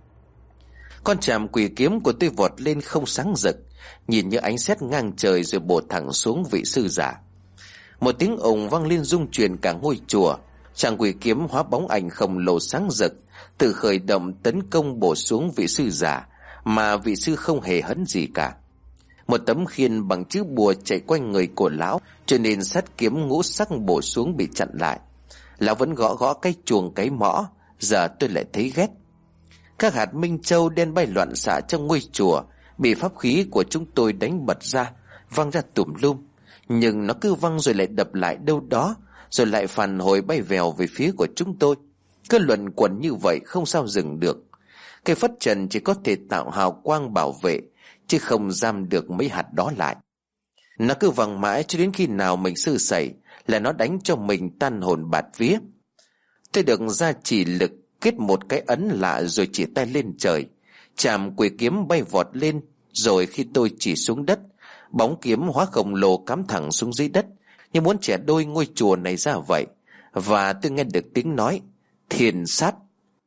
Con trảm quỷ kiếm của tôi vọt lên không sáng rực, nhìn như ánh sét ngang trời rồi bổ thẳng xuống vị sư giả. Một tiếng ồn vang lên rung chuyển cả ngôi chùa. Trảm quỷ kiếm hóa bóng ảnh khổng lồ sáng rực, tự khởi động tấn công bổ xuống vị sư giả, mà vị sư không hề hấn gì cả. Một tấm khiên bằng chữ bùa chạy quanh người của lão, cho nên sát kiếm ngũ sắc bổ xuống bị chặn lại. Lão vẫn gõ gõ cái chuồng cái mõ, giờ tôi lại thấy ghét. Các hạt minh châu đen bay loạn xạ trong ngôi chùa bị pháp khí của chúng tôi đánh bật ra, văng ra tùm lum. Nhưng nó cứ văng rồi lại đập lại đâu đó, rồi lại phản hồi bay vèo về phía của chúng tôi. Cứ luẩn quẩn như vậy không sao dừng được. Cây phất trần chỉ có thể tạo hào quang bảo vệ, chứ không giam được mấy hạt đó lại. Nó cứ văng mãi cho đến khi nào mình sơ sẩy là nó đánh cho mình tan hồn bạt vía. Tôi được ra chỉ lực, kết một cái ấn lạ rồi chỉ tay lên trời. Trảm quỷ kiếm bay vọt lên, rồi khi tôi chỉ xuống đất, bóng kiếm hóa khổng lồ cắm thẳng xuống dưới đất, như muốn chẻ đôi ngôi chùa này ra vậy. Và tôi nghe được tiếng nói: thiên sát.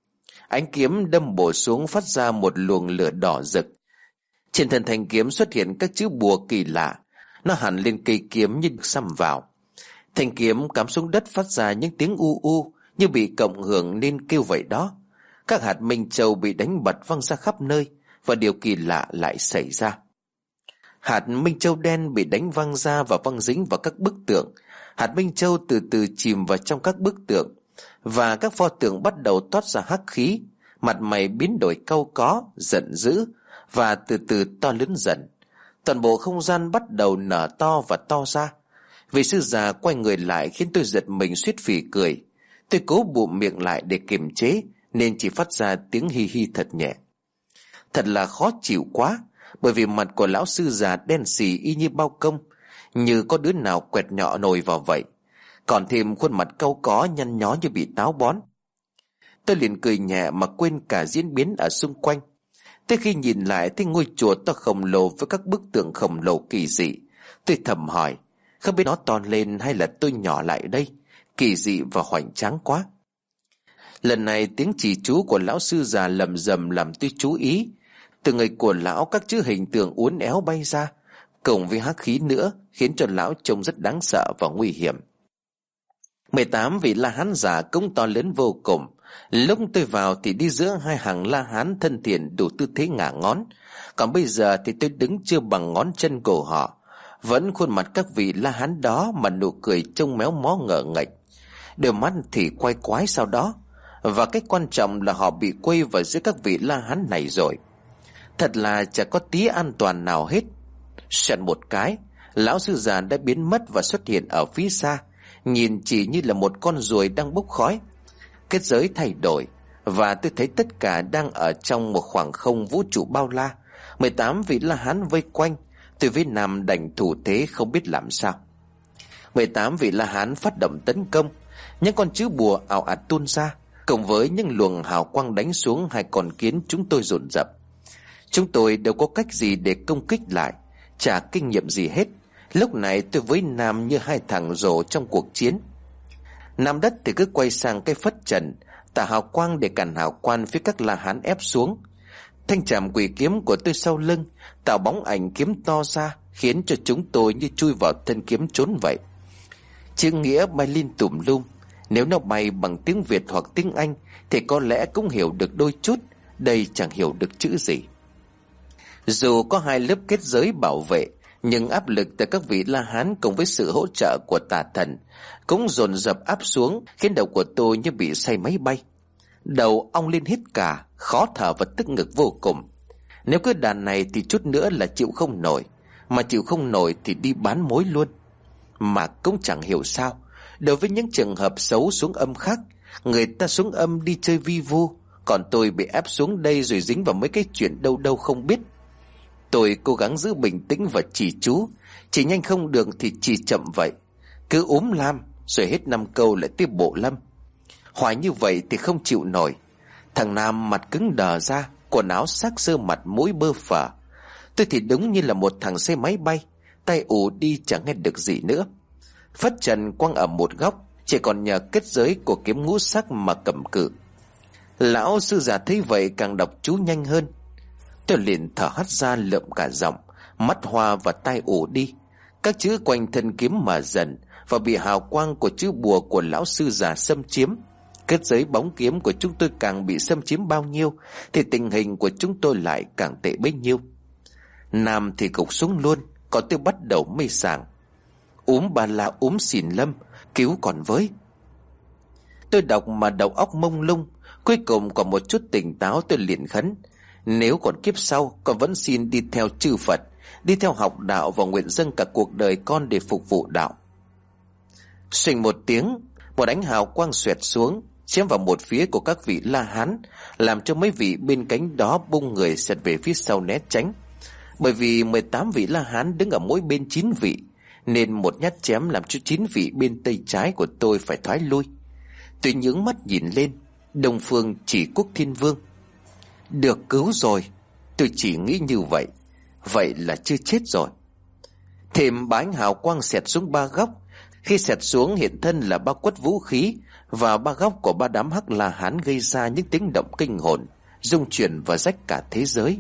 Ánh kiếm đâm bổ xuống phát ra một luồng lửa đỏ rực. Trên thân thanh kiếm xuất hiện các chữ bùa kỳ lạ. Nó hằn lên cây kiếm như xăm vào. Thanh kiếm cắm xuống đất phát ra những tiếng u u như bị cộng hưởng nên kêu vậy đó. Các hạt minh châu bị đánh bật văng ra khắp nơi, và điều kỳ lạ lại xảy ra. Hạt minh châu đen bị đánh văng ra và văng dính vào các bức tượng. Hạt minh châu từ từ chìm vào trong các bức tượng, và các pho tượng bắt đầu toát ra hắc khí. Mặt mày biến đổi cau có, giận dữ, và từ từ to lớn dần. Toàn bộ không gian bắt đầu nở to và to ra. Vị sư già quay người lại khiến tôi giật mình suýt phì cười. Tôi cố bụm miệng lại để kiềm chế, nên chỉ phát ra tiếng hi hi thật nhẹ. Thật là khó chịu quá, bởi vì mặt của lão sư già đen xì y như bao công, như có đứa nào quẹt nhọ nồi vào vậy. Còn thêm khuôn mặt cau có nhăn nhó như bị táo bón. Tôi liền cười nhẹ mà quên cả diễn biến ở xung quanh. Tới khi nhìn lại thấy ngôi chùa to khổng lồ với các bức tượng khổng lồ kỳ dị, tôi thầm hỏi, không biết nó to lên hay là tôi nhỏ lại đây. Kỳ dị và hoành tráng quá. Lần này tiếng chỉ chú của lão sư già lầm rầm làm tôi chú ý. Từ người của lão các chữ hình tượng uốn éo bay ra, cộng với hắc khí nữa, khiến cho lão trông rất đáng sợ và nguy hiểm. 18 vị La Hán giả cũng to lớn vô cùng. Lúc tôi vào thì đi giữa hai hàng La Hán thân thiện đủ tư thế ngả ngón. Còn bây giờ thì tôi đứng chưa bằng ngón chân của họ. Vẫn khuôn mặt các vị La Hán đó mà nụ cười trông méo mó ngờ nghệch. Đôi mắt thì quay quái sau đó. Và cái quan trọng là họ bị quây vào giữa các vị La Hán này rồi. Thật là chả có tí an toàn nào hết. Xoẹt một cái, lão sư già đã biến mất và xuất hiện ở phía xa, nhìn chỉ như là một con ruồi đang bốc khói. Kết giới thay đổi, và tôi thấy tất cả đang ở trong một khoảng không vũ trụ bao la. 18 vị La Hán vây quanh, tôi với Nam đành thủ thế không biết làm sao. 18 vị La Hán phát động tấn công. Những con chữ bùa ào ạt tuôn ra, cộng với những luồng hào quang đánh xuống hai con kiến chúng tôi dồn dập. Chúng tôi đâu có cách gì để công kích lại, chả kinh nghiệm gì hết. Lúc này tôi với Nam như hai thằng rồ trong cuộc chiến. Nam đất thì cứ quay sang cái phất trần, tả hào quang để cản hào quang phía các La Hán ép xuống. Thanh trảm quỷ kiếm của tôi sau lưng tạo bóng ảnh kiếm to ra, khiến cho chúng tôi như chui vào thân kiếm trốn vậy. Chữ nghĩa bay lên tùm lum. Nếu nó bay bằng tiếng Việt hoặc tiếng Anh thì có lẽ cũng hiểu được đôi chút. Đây chẳng hiểu được chữ gì. Dù có hai lớp kết giới bảo vệ, nhưng áp lực từ các vị La Hán cùng với sự hỗ trợ của tà thần cũng dồn dập áp xuống, khiến đầu của tôi như bị say máy bay. Đầu ong lên hết cả, khó thở và tức ngực vô cùng. Nếu cứ đàn này thì chút nữa là chịu không nổi, mà chịu không nổi thì đi bán mối luôn. Mà cũng chẳng hiểu sao, đối với những trường hợp xấu xuống âm khác, người ta xuống âm đi chơi vi vu, còn tôi bị ép xuống đây rồi dính vào mấy cái chuyện đâu đâu không biết. Tôi cố gắng giữ bình tĩnh và chỉ chú, chỉ nhanh không được thì chỉ chậm vậy. Cứ ốm lam rồi hết 5 câu lại tiếp bộ lâm. Hoài như vậy thì không chịu nổi. Thằng Nam mặt cứng đờ ra, quần áo xác sơ mặt mũi bơ phờ. Tôi thì đúng như là một thằng xe máy bay, tay ù đi chẳng nghe được gì nữa. Phất trần quăng ở một góc, chỉ còn nhờ kết giới của kiếm ngũ sắc mà cầm cự. Lão sư già thấy vậy càng đọc chú nhanh hơn. Tôi liền thở hắt ra lượm cả giọng, mắt hoa và tai ù đi. Các chữ quanh thân kiếm mở dần và bị hào quang của chữ bùa của lão sư già xâm chiếm. Kết giới bóng kiếm của chúng tôi càng bị xâm chiếm bao nhiêu thì tình hình của chúng tôi lại càng tệ bấy nhiêu. Nam thì gục xuống luôn, còn tôi bắt đầu mê sảng. Bà la xỉn lâm, cứu còn với. Tôi đọc mà đầu óc mông lung. Cuối cùng còn một chút tỉnh táo, tôi liền khấn: nếu còn kiếp sau, con vẫn xin đi theo chư Phật, đi theo học đạo và nguyện dâng cả cuộc đời con để phục vụ đạo. Xoành một tiếng, một ánh hào quang xoẹt xuống, chém vào một phía của các vị La Hán, làm cho mấy vị bên cánh đó bung người xẹt về phía sau né tránh. Bởi vì 18 vị La Hán đứng ở mỗi bên 9 vị, nên một nhát chém làm cho 9 vị bên tay trái của tôi phải thoái lui. Tôi nhướng mắt nhìn lên, Đông Phương Chỉ Quốc Thiên Vương. Được cứu rồi, tôi chỉ nghĩ như vậy. Vậy là chưa chết rồi. Thêm bá ánh hào quang xẹt xuống 3 góc, Khi xẹt xuống hiện thân là ba quất vũ khí và ba góc của ba đám Hắc La Hán, gây ra những tiếng động kinh hồn, rung chuyển và rách cả thế giới.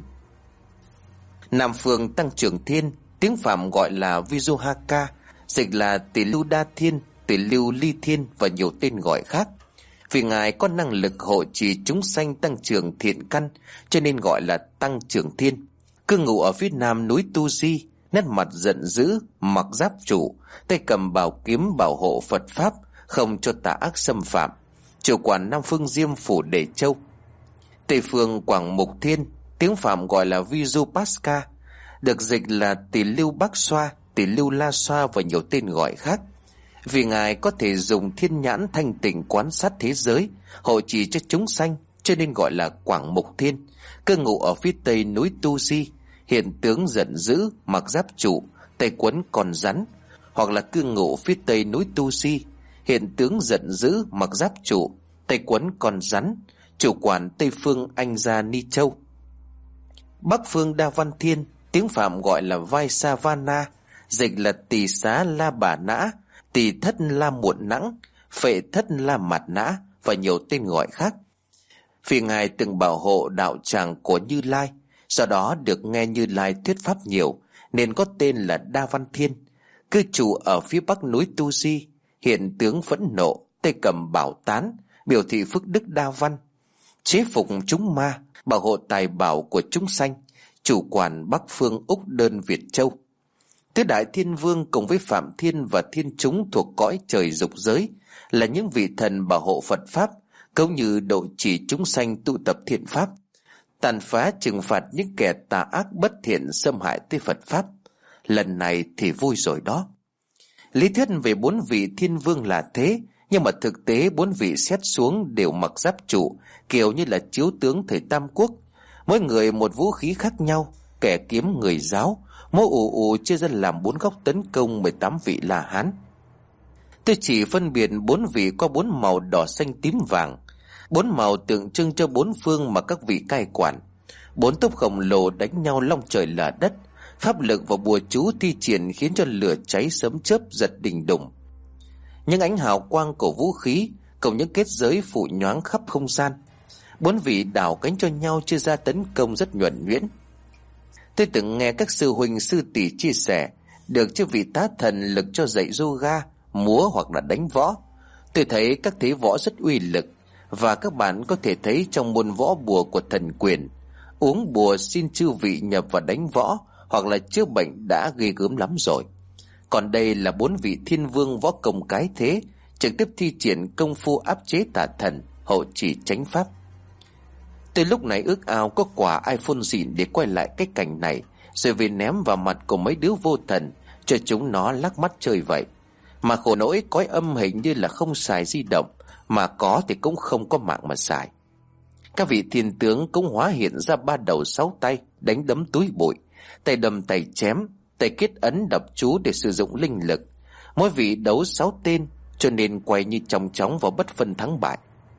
Nam phương Tăng Trưởng Thiên, tiếng Phạm gọi là Vizuhaka, dịch là Tỷ Lưu Đa Thiên, Tỷ Lưu Ly Thiên và nhiều tên gọi khác. Vì ngài có năng lực hộ trì chúng sanh tăng trưởng thiện căn, cho nên gọi là Tăng Trưởng Thiên. Cư ngụ ở phía nam núi Tu Di, nét mặt giận dữ, mặc giáp trụ, tay cầm bảo kiếm bảo hộ Phật pháp, không cho tà ác xâm phạm. Chủ quản Nam phương Diêm Phủ Đề Châu. Tây phương Quảng Mục Thiên, tiếng Phạm gọi là Vizupaska, được dịch là Tỷ Lưu Bắc Xoa, Tỷ Lưu La Xoa và nhiều tên gọi khác. Vì ngài có thể dùng thiên nhãn thanh tịnh quan sát thế giới, hộ trì cho chúng sanh, cho nên gọi là Quảng Mục Thiên. Cư ngụ ở phía tây núi Tu Di, hiện tướng giận dữ, mặc giáp trụ, tay quấn con rắn. Hoặc là cư ngụ phía tây núi Tu Di, hiện tướng giận dữ, mặc giáp trụ, tay quấn con rắn. Chủ quản Tây phương Anh Gia Ni Châu. Bắc phương Đa Văn Thiên, tiếng Phạm gọi là Vaisavana, dịch là Tỳ Xá La Bà Nã, Tỳ Thất La Muộn Nẵng, Phệ Thất La Mạt Nã và nhiều tên gọi khác. Vì ngài từng bảo hộ đạo tràng của Như Lai, do đó được nghe Như Lai thuyết pháp nhiều, nên có tên là Đa Văn Thiên. Cư trú ở phía bắc núi Tu Di, hiện tướng phẫn nộ, tay cầm bảo tán, biểu thị phước đức đa văn, chế phục chúng ma, bảo hộ tài bảo của chúng sanh. Chủ quản Bắc phương Úc Đơn Việt Châu. Tứ Đại Thiên Vương cùng với Phạm Thiên và Thiên chúng thuộc cõi trời dục giới là những vị thần bảo hộ Phật pháp, cũng như độ chỉ chúng sanh tụ tập thiện pháp, tàn phá trừng phạt những kẻ tà ác bất thiện xâm hại tới Phật pháp. Lần này thì vui rồi đó. Lý thuyết về 4 vị thiên vương là thế, nhưng mà thực tế 4 vị xét xuống đều mặc giáp trụ, kiểu như là chiếu tướng thời Tam Quốc. Mỗi người một vũ khí khác nhau, kẻ kiếm người giáo, mỗi ù chia ra làm 4 góc tấn công 18 vị La Hán. Tôi chỉ phân biệt 4 vị có 4 màu đỏ xanh tím vàng, 4 màu tượng trưng cho 4 phương mà các vị cai quản. 4 tốp khổng lồ đánh nhau long trời lở đất, pháp lực và bùa chú thi triển khiến cho lửa cháy sấm chớp giật đình đùng. Những ánh hào quang của vũ khí cùng những kết giới phủ nhoáng khắp không gian. 4 vị đảo cánh cho nhau chia ra tấn công rất nhuần nhuyễn. Tôi từng nghe các sư huynh sư tỷ chia sẻ, được chư vị tá thần lực cho dạy yoga, múa hoặc là đánh võ. Tôi thấy các thế võ rất uy lực, và các bạn có thể thấy trong môn võ bùa của thần quyền, uống bùa xin chư vị nhập vào đánh võ hoặc là chữa bệnh đã ghê gớm lắm rồi. Còn đây là 4 vị thiên vương võ công cái thế, trực tiếp thi triển công phu áp chế tà thần, hộ trì chánh pháp. Tôi lúc này ước ao có quả iPhone xịn để quay lại cái cảnh này, rồi về ném vào mặt của mấy đứa vô thần, cho chúng nó lắc mắt chơi vậy. Mà khổ nỗi cõi âm hình như là không xài di động, mà có thì cũng không có mạng mà xài. Các vị thiên tướng cũng hóa hiện ra 3 đầu 6 tay, đánh đấm túi bụi, tay đâm tay chém, tay kết ấn đập chú để sử dụng linh lực. Mỗi vị đấu 6 tên, cho nên quay như chong chóng và bất phân thắng bại.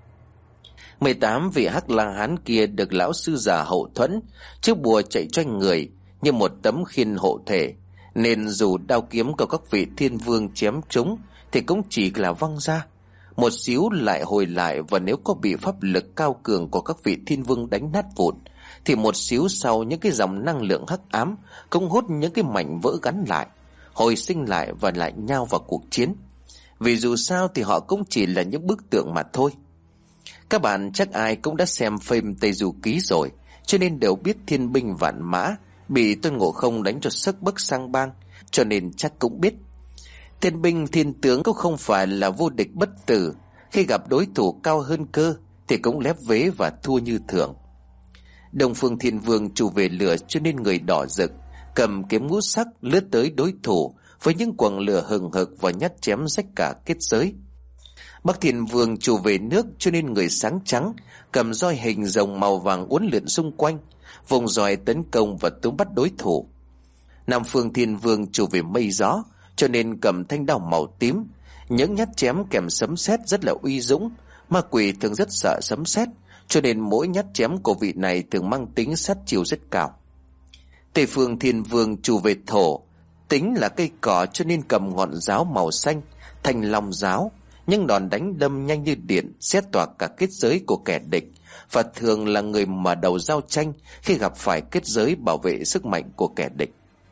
18 vị Hắc La Hán kia được lão sư già hậu thuẫn, chiếc bùa chạy choanh người như một tấm khiên hộ thể, nên dù đao kiếm của các vị thiên vương chém trúng thì cũng chỉ là văng ra một xíu lại hồi lại, và nếu có bị pháp lực cao cường của các vị thiên vương đánh nát vụn thì một xíu sau những cái dòng năng lượng hắc ám cũng hút những cái mảnh vỡ gắn lại, hồi sinh lại và lại nhao vào cuộc chiến. Vì dù sao thì họ cũng chỉ là những bức tượng mà thôi. Các bạn chắc ai cũng đã xem phim Tây Du Ký rồi, cho nên đều biết thiên binh vạn mã bị Tôn Ngộ Không đánh cho sức bấc sang bang, cho nên chắc cũng biết thiên binh thiên tướng cũng không phải là vô địch bất tử. Khi gặp đối thủ cao hơn cơ thì cũng lép vế và thua như thường. Đông Phương Thiên Vương chủ về lửa, cho nên người đỏ rực, cầm kiếm ngũ sắc lướt tới đối thủ với những quầng lửa hừng hực và nhát chém rách cả kết giới. Bắc Thiên Vương chủ về nước, cho nên người sáng trắng, cầm roi hình rồng màu vàng uốn lượn xung quanh, vùng roi tấn công và túm bắt đối thủ. Nam Phương Thiên Vương chủ về mây gió, cho nên cầm thanh đao màu tím, những nhát chém kèm sấm sét rất là uy dũng. Ma quỷ thường rất sợ sấm sét, cho nên mỗi nhát chém của vị này thường mang tính sát chiêu rất cao. Tây Phương Thiên Vương chủ về thổ, tính là cây cỏ, cho nên cầm ngọn giáo màu xanh, Thanh long giáo, những đòn đánh đâm nhanh như điện, xé toạc cả kết giới của kẻ địch, và thường là người mở đầu giao tranh khi gặp phải kết giới bảo vệ sức mạnh của kẻ địch.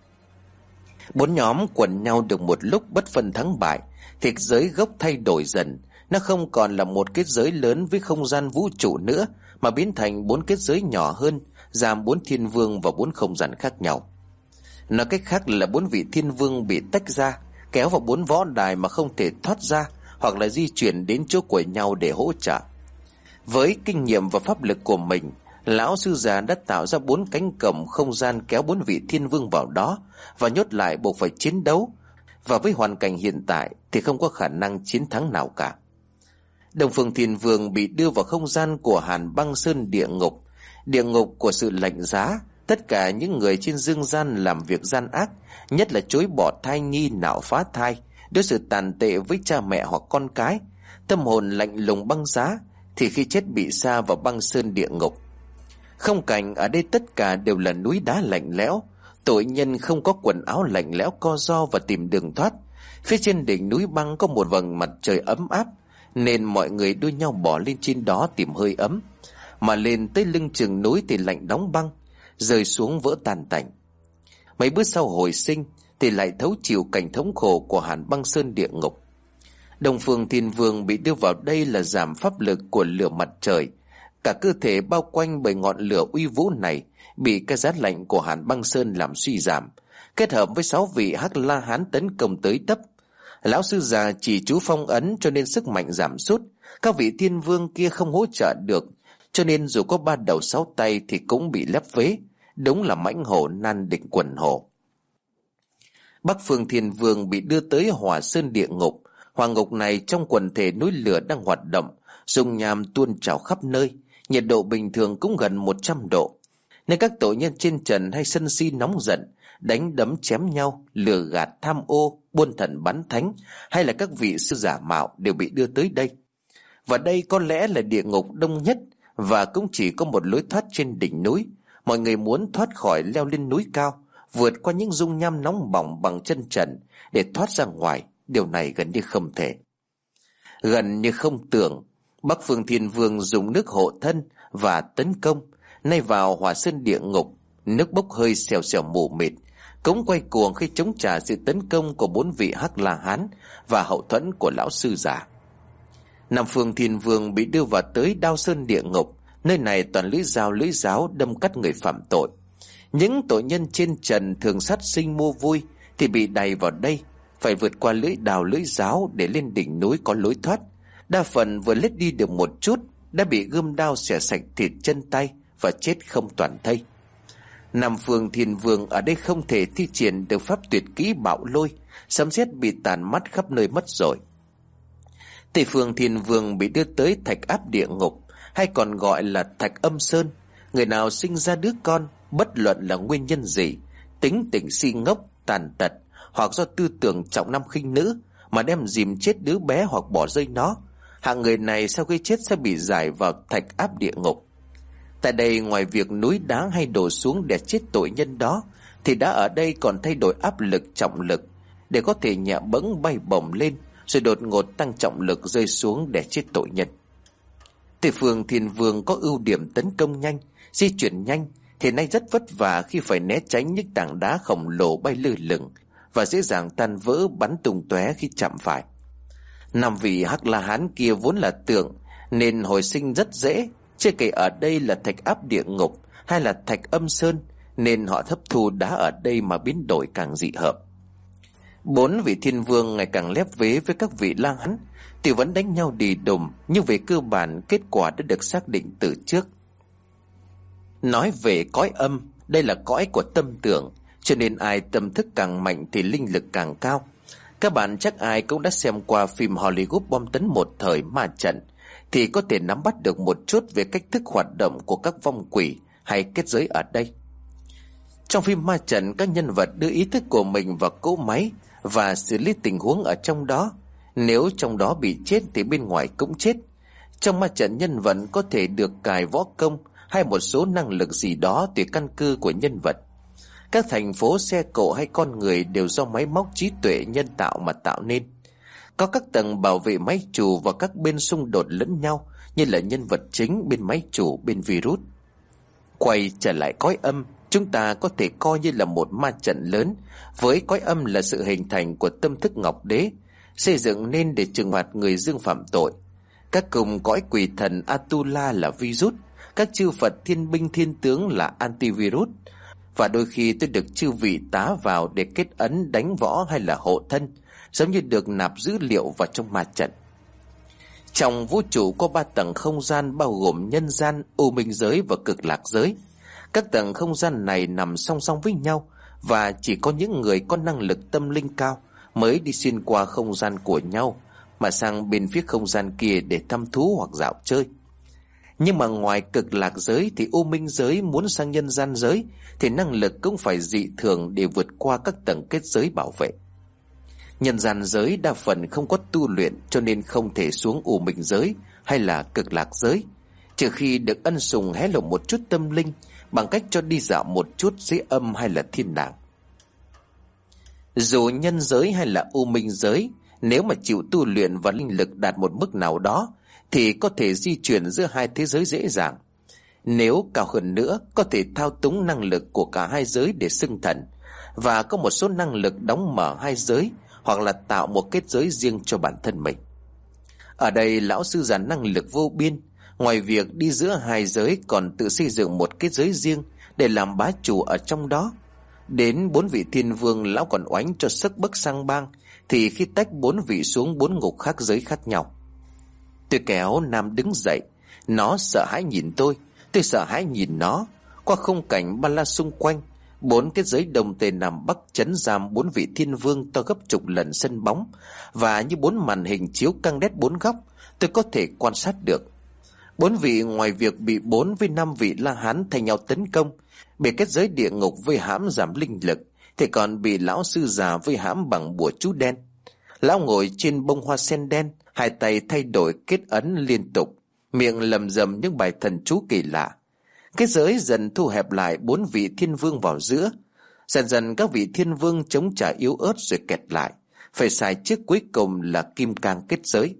Bốn nhóm quần nhau được một lúc bất phân thắng bại, thì giới gốc thay đổi dần. Nó không còn là một kết giới lớn với không gian vũ trụ nữa, mà biến thành 4 kết giới nhỏ hơn, giam 4 thiên vương vào 4 không gian khác nhau. Nói cách khác là 4 vị thiên vương bị tách ra, kéo vào 4 võ đài mà không thể thoát ra, hoặc là di chuyển đến chỗ của nhau để hỗ trợ. Với kinh nghiệm và pháp lực của mình, lão sư già đã tạo ra 4 cánh cổng không gian kéo 4 vị thiên vương vào đó và nhốt lại, buộc phải chiến đấu. Và với hoàn cảnh hiện tại thì không có khả năng chiến thắng nào cả. Đông Phương Thiên Vương bị đưa vào không gian của Hàn Băng Sơn địa ngục của sự lạnh giá. Tất cả những người trên dương gian làm việc gian ác, nhất là chối bỏ thai nhi nạo phá thai, đối xử tàn tệ với cha mẹ hoặc con cái, tâm hồn lạnh lùng băng giá, thì khi chết bị sa vào băng sơn địa ngục. Không cảnh ở đây tất cả đều là núi đá lạnh lẽo, tội nhân không có quần áo lạnh lẽo co ro và tìm đường thoát. Phía trên đỉnh núi băng có một vầng mặt trời ấm áp, nên mọi người đua nhau bỏ lên trên đó tìm hơi ấm. Mà lên tới lưng chừng núi thì lạnh đóng băng, rơi xuống vỡ tan tành. Mấy bước sau hồi sinh thì lại thấu chịu cảnh thống khổ của Hàn Băng Sơn địa ngục. Đông Phương Thiên Vương bị đưa vào đây là giảm pháp lực của lửa mặt trời. Cả cơ thể bao quanh bởi ngọn lửa uy vũ này bị cái giá lạnh của Hàn Băng Sơn làm suy giảm, kết hợp với 6 vị Hắc La Hán tấn công tới tấp. Lão sư già chỉ chú phong ấn cho nên sức mạnh giảm sút. Các vị thiên vương kia không hỗ trợ được, cho nên dù có 3 đầu 6 tay thì cũng bị lép vế. Đúng là mãnh hổ nan địch quần hổ. Bắc Phương Thiên Vương bị đưa tới Hỏa Sơn địa ngục. Hỏa ngục này trong quần thể núi lửa đang hoạt động, dung nham tuôn trào khắp nơi, nhiệt độ bình thường cũng gần 100 độ. Nên các tội nhân trên trần hay sân si nóng giận, đánh đấm chém nhau, lừa gạt tham ô, buôn thần bắn thánh, hay là các vị sư giả mạo đều bị đưa tới đây. Và đây có lẽ là địa ngục đông nhất, và cũng chỉ có một lối thoát trên đỉnh núi. Mọi người muốn thoát khỏi leo lên núi cao, vượt qua những dung nham nóng bỏng bằng chân trần để thoát ra ngoài, điều này gần như không thể. Gần như không tưởng, Bắc Phương Thiên Vương dùng nước hộ thân và tấn công. Nay vào Hỏa Sơn địa ngục, nước bốc hơi xèo xèo mù mịt, cũng quay cuồng khi chống trả sự tấn công của 4 vị Hắc La Hán và hậu thuẫn của lão sư già. Nam Phương Thiên Vương bị đưa vào tới Đao Sơn địa ngục. Nơi này toàn lưỡi dao lưỡi giáo đâm cắt người phạm tội. Những tội nhân trên trần thường sát sinh mua vui thì bị đày vào đây, phải vượt qua lưỡi đào lưỡi giáo để lên đỉnh núi có lối thoát. Đa phần vừa lết đi được một chút đã bị gươm đao xẻ sạch thịt chân tay và chết không toàn thây. Nam Phương Thiên Vương ở đây không thể thi triển được pháp tuyệt kỹ bạo lôi, sấm sét bị tàn mắt khắp nơi mất rồi. Tây Phương Thiên Vương bị đưa tới Thạch Áp địa ngục, hay còn gọi là Thạch Âm Sơn. Người nào sinh ra đứa con, bất luận là nguyên nhân gì, tính tình si ngốc, tàn tật, hoặc do tư tưởng trọng nam khinh nữ mà đem dìm chết đứa bé hoặc bỏ rơi nó, hạng người này sau khi chết sẽ bị giải vào Thạch Áp địa ngục. Tại đây, ngoài việc núi đá hay đổ xuống để chết tội nhân đó, thì đã ở đây còn thay đổi áp lực trọng lực để có thể nhẹ bẫng bay bổng lên, rồi đột ngột tăng trọng lực rơi xuống để chết tội nhân. Tây Phương Thiên Vương có ưu điểm tấn công nhanh, di chuyển nhanh, thì nay rất vất vả khi phải né tránh những tảng đá khổng lồ bay lơ lửng và dễ dàng tan vỡ bắn tung tóe khi chạm phải. 5 vị Hắc La Hán kia vốn là tượng nên hồi sinh rất dễ, chưa kể ở đây là Thạch Áp địa ngục hay là Thạch Âm Sơn, nên họ hấp thu đá ở đây mà biến đổi càng dị hợp. 4 vị thiên vương ngày càng lép vế với các vị La Hán, thì vẫn đánh nhau đì đùm, nhưng về cơ bản kết quả đã được xác định từ trước. Nói về cõi âm, đây là cõi của tâm tưởng, cho nên ai tâm thức càng mạnh thì linh lực càng cao. Các bạn chắc ai cũng đã xem qua phim Hollywood bom tấn một thời Ma Trận, thì có thể nắm bắt được một chút về cách thức hoạt động của các vong quỷ hay kết giới ở đây. Trong phim Ma Trận, các nhân vật đưa ý thức của mình vào cỗ máy và xử lý tình huống ở trong đó. Nếu trong đó bị chết thì bên ngoài cũng chết. Trong Ma Trận, nhân vật có thể được cài võ công hay một số năng lực gì đó tùy căn cơ của nhân vật. Các thành phố, xe cộ hay con người đều do máy móc trí tuệ nhân tạo mà tạo nên. Có các tầng bảo vệ máy chủ và các bên xung đột lẫn nhau, như là nhân vật chính bên máy chủ, bên virus. Quay trở lại cõi âm, chúng ta có thể coi như là một ma trận lớn, với cõi âm là sự hình thành của tâm thức Ngọc Đế, xây dựng nên để trừng phạt người dương phạm tội. Các cùng cõi quỷ thần Atula là virus, các chư Phật thiên binh thiên tướng là antivirus, và đôi khi tôi được chư vị tá vào để kết ấn đánh võ hay là hộ thân, giống như được nạp dữ liệu vào trong ma trận. Trong vũ trụ có 3 tầng không gian, bao gồm nhân gian, u minh giới và cực lạc giới. Các tầng không gian này nằm song song với nhau, và chỉ có những người có năng lực tâm linh cao mới đi xuyên qua không gian của nhau mà sang bên phía không gian kia để thăm thú hoặc dạo chơi. Nhưng mà ngoài cực lạc giới thì u minh giới muốn sang nhân gian giới thì năng lực cũng phải dị thường để vượt qua các tầng kết giới bảo vệ. Nhân gian giới đa phần không có tu luyện, cho nên không thể xuống u minh giới hay là cực lạc giới, trừ khi được ân sủng hé lộ một chút tâm linh bằng cách cho đi dạo một chút dưới âm hay là thiên đàng. Dù nhân giới hay là u minh giới, nếu mà chịu tu luyện và linh lực đạt một mức nào đó thì có thể di chuyển giữa hai thế giới dễ dàng. Nếu cao hơn nữa, có thể thao túng năng lực của cả hai giới để xưng thần, và có một số năng lực đóng mở hai giới hoặc là tạo một kết giới riêng cho bản thân mình. Ở đây lão sư già năng lực vô biên, ngoài việc đi giữa hai giới còn tự xây dựng một kết giới riêng để làm bá chủ ở trong đó. Đến 4 vị thiên vương lão còn oánh cho sức bấc sang bang, thì khi tách 4 vị xuống 4 ngục khác giới khác nhau. Tôi kéo Nam đứng dậy, nó sợ hãi nhìn tôi sợ hãi nhìn nó. Qua khung cảnh ba la xung quanh, 4 kết giới đồng tề nằm bắc trấn giam 4 vị thiên vương to gấp chục lần sân bóng, và như 4 màn hình chiếu căng đét 4 góc, tôi có thể quan sát được. 4 vị ngoài việc bị 4 với 5 vị La Hán thay nhau tấn công, bị kết giới địa ngục với hãm giảm linh lực, thì còn bị lão sư già với hãm bằng bùa chú đen. Lão ngồi trên bông hoa sen đen, hai tay thay đổi kết ấn liên tục, miệng lầm rầm những bài thần chú kỳ lạ. Kết giới dần thu hẹp lại 4 vị thiên vương vào giữa. Dần dần các vị thiên vương chống trả yếu ớt rồi kẹt lại, phải xài chiếc cuối cùng là kim cang kết giới.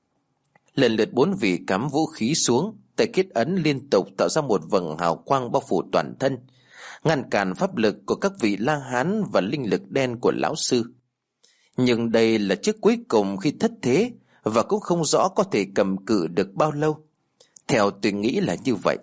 Lần lượt 4 vị cắm vũ khí xuống, tay kết ấn liên tục tạo ra một vầng hào quang bao phủ toàn thân, ngăn cản pháp lực của các vị La Hán và linh lực đen của lão sư. Nhưng đây là chiếc cuối cùng khi thất thế, và cũng không rõ có thể cầm cự được bao lâu. Theo tôi nghĩ là như vậy.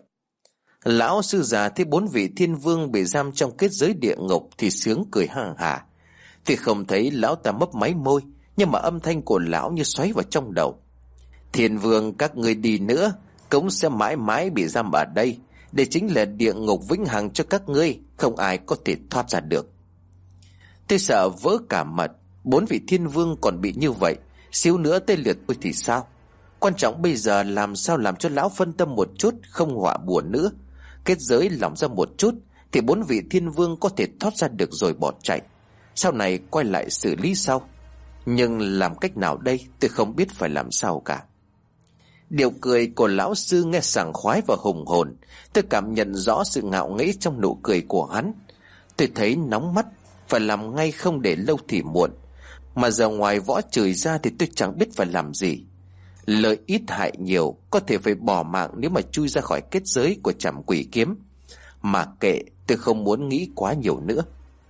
Lão sư già thấy 4 vị thiên vương bị giam trong kết giới địa ngục thì sướng cười ha hả. Thì không thấy lão ta mấp máy môi, nhưng mà âm thanh của lão như xoáy vào trong đầu. Thiên vương các ngươi đi nữa cũng sẽ mãi mãi bị giam ở đây. Đây chính là địa ngục vĩnh hằng cho các ngươi, không ai có thể thoát ra được. Tôi sợ vỡ cả mật. 4 vị thiên vương còn bị như vậy, xíu nữa tới lượt tôi thì sao? Quan trọng bây giờ làm sao làm cho lão phân tâm một chút, không họa buồn nữa. Kết giới lỏng ra một chút thì 4 vị thiên vương có thể thoát ra được rồi bỏ chạy. Sau này quay lại xử lý sau. Nhưng làm cách nào đây, tôi không biết phải làm sao cả. Điệu cười của lão sư nghe sảng khoái và hùng hồn. Tôi cảm nhận rõ sự ngạo nghễ trong nụ cười của hắn. Tôi thấy nóng mắt, phải làm ngay không để lâu thì muộn. Mà giờ ngoài võ chửi ra thì tôi chẳng biết phải làm gì. Lợi ít hại nhiều, có thể phải bỏ mạng nếu mà chui ra khỏi kết giới của trảm quỷ kiếm. Mà kệ, tôi không muốn nghĩ quá nhiều nữa.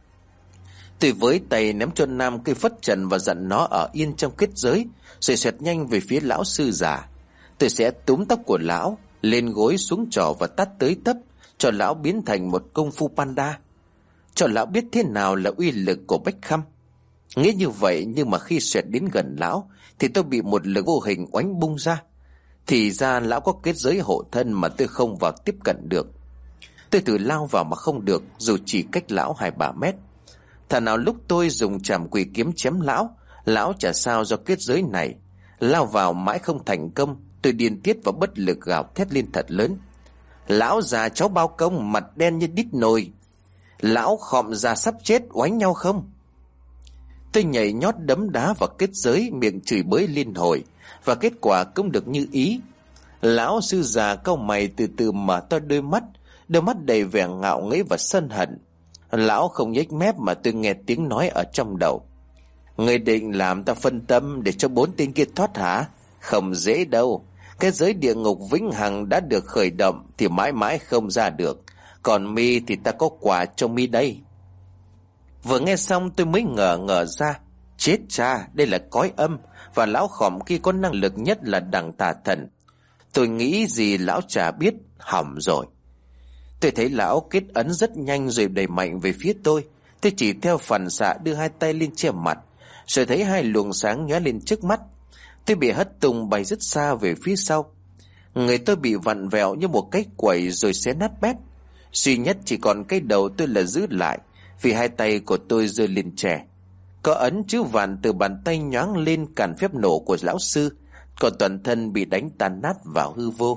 Tôi với tay ném cho Nam cây phất trần và dặn nó ở yên trong kết giới, rồi xoẹt nhanh về phía lão sư già. Tôi sẽ túm tóc của lão, lên gối xuống trò và tát tới tấp, cho lão biến thành một công phu panda, cho lão biết thế nào là uy lực của Bách Khăm. Nghĩ như vậy, nhưng mà khi xoẹt đến gần lão thì tôi bị một lực vô hình oánh bung ra. Thì ra lão có kết giới hộ thân mà tôi không vào tiếp cận được. Tôi thử lao vào mà không được, dù chỉ cách lão 2-3 mét. Thà nào lúc tôi dùng trảm quỷ kiếm chém lão chả sao do kết giới này. Lao vào mãi không thành công, tôi điên tiết và bất lực gào thét lên thật lớn. Lão già cháu bao công, mặt đen như đít nồi. Lão khọm già sắp chết, oánh nhau không? Tôi nhảy nhót đấm đá vào kết giới, miệng chửi bới liên hồi, và kết quả cũng được như ý. Lão sư già cau mày từ từ mở to đôi mắt đầy vẻ ngạo nghễ và sân hận. Lão không nhếch mép mà tôi nghe tiếng nói ở trong đầu. Người định làm ta phân tâm để cho 4 tên kia thoát hả? Không dễ đâu. Cái giới địa ngục vĩnh hằng đã được khởi động thì mãi mãi không ra được. Còn mi thì ta có quà cho mi đây. Vừa nghe xong tôi mới ngờ ra. Chết cha, đây là cõi âm, và lão khòm kia có năng lực nhất là đằng tà thần. Tôi nghĩ gì lão chả biết. Hỏng rồi. Tôi thấy lão kết ấn rất nhanh rồi đẩy mạnh về phía tôi. Tôi chỉ theo phản xạ đưa 2 tay lên che mặt, rồi thấy 2 luồng sáng nhóe lên trước mắt. Tôi bị hất tung bay rất xa về phía sau. Người tôi bị vặn vẹo như một cái quẩy rồi xé nát bét. Duy nhất chỉ còn cái đầu tôi là giữ lại, vì 2 tay của tôi giơ lên chè. Có ấn chữ vạn từ bàn tay nhoáng lên cản phép nổ của lão sư, còn toàn thân bị đánh tan nát vào hư vô.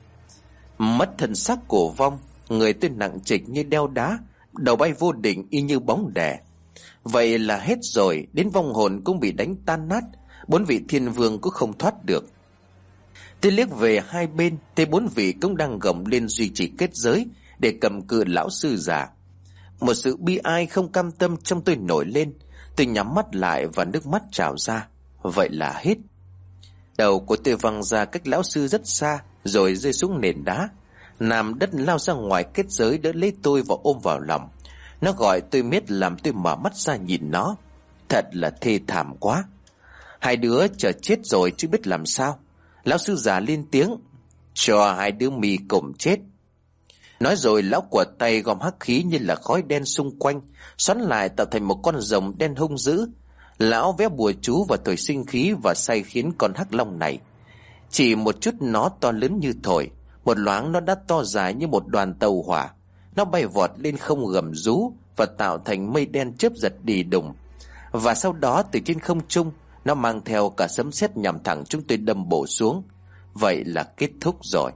Mất thân xác cổ vong, người tôi nặng trịch như đeo đá, đầu bay vô định y như bóng đè. Vậy là hết rồi, đến vong hồn cũng bị đánh tan nát, 4 vị thiên vương cũng không thoát được. Tôi liếc về hai bên, thấy 4 vị cũng đang gồng lên duy trì kết giới để cầm cự lão sư già. Một sự bi ai không cam tâm trong tôi nổi lên. Tôi nhắm mắt lại và nước mắt trào ra. Vậy là hết. Đầu của tôi văng ra cách lão sư rất xa, rồi rơi xuống nền đá. Nam đất lao ra ngoài kết giới đỡ lấy tôi và ôm vào lòng. Nó gọi tôi miết làm tôi mở mắt ra nhìn nó. Thật là thê thảm quá. 2 đứa chờ chết rồi chứ biết làm sao. Lão sư già lên tiếng. Cho 2 đứa mì cùng chết. Nói rồi lão quở tay gom hắc khí như là khói đen xung quanh, xoắn lại tạo thành một con rồng đen hung dữ. Lão vẽ bùa chú và thổi sinh khí và sai khiến con hắc long này. Chỉ một chút nó to lớn như thổi, một loáng nó đã to dài như một đoàn tàu hỏa. Nó bay vọt lên không gầm rú và tạo thành mây đen chớp giật đì đùng. Và sau đó từ trên không trung, nó mang theo cả sấm sét nhằm thẳng chúng tôi đâm bổ xuống. Vậy là kết thúc rồi.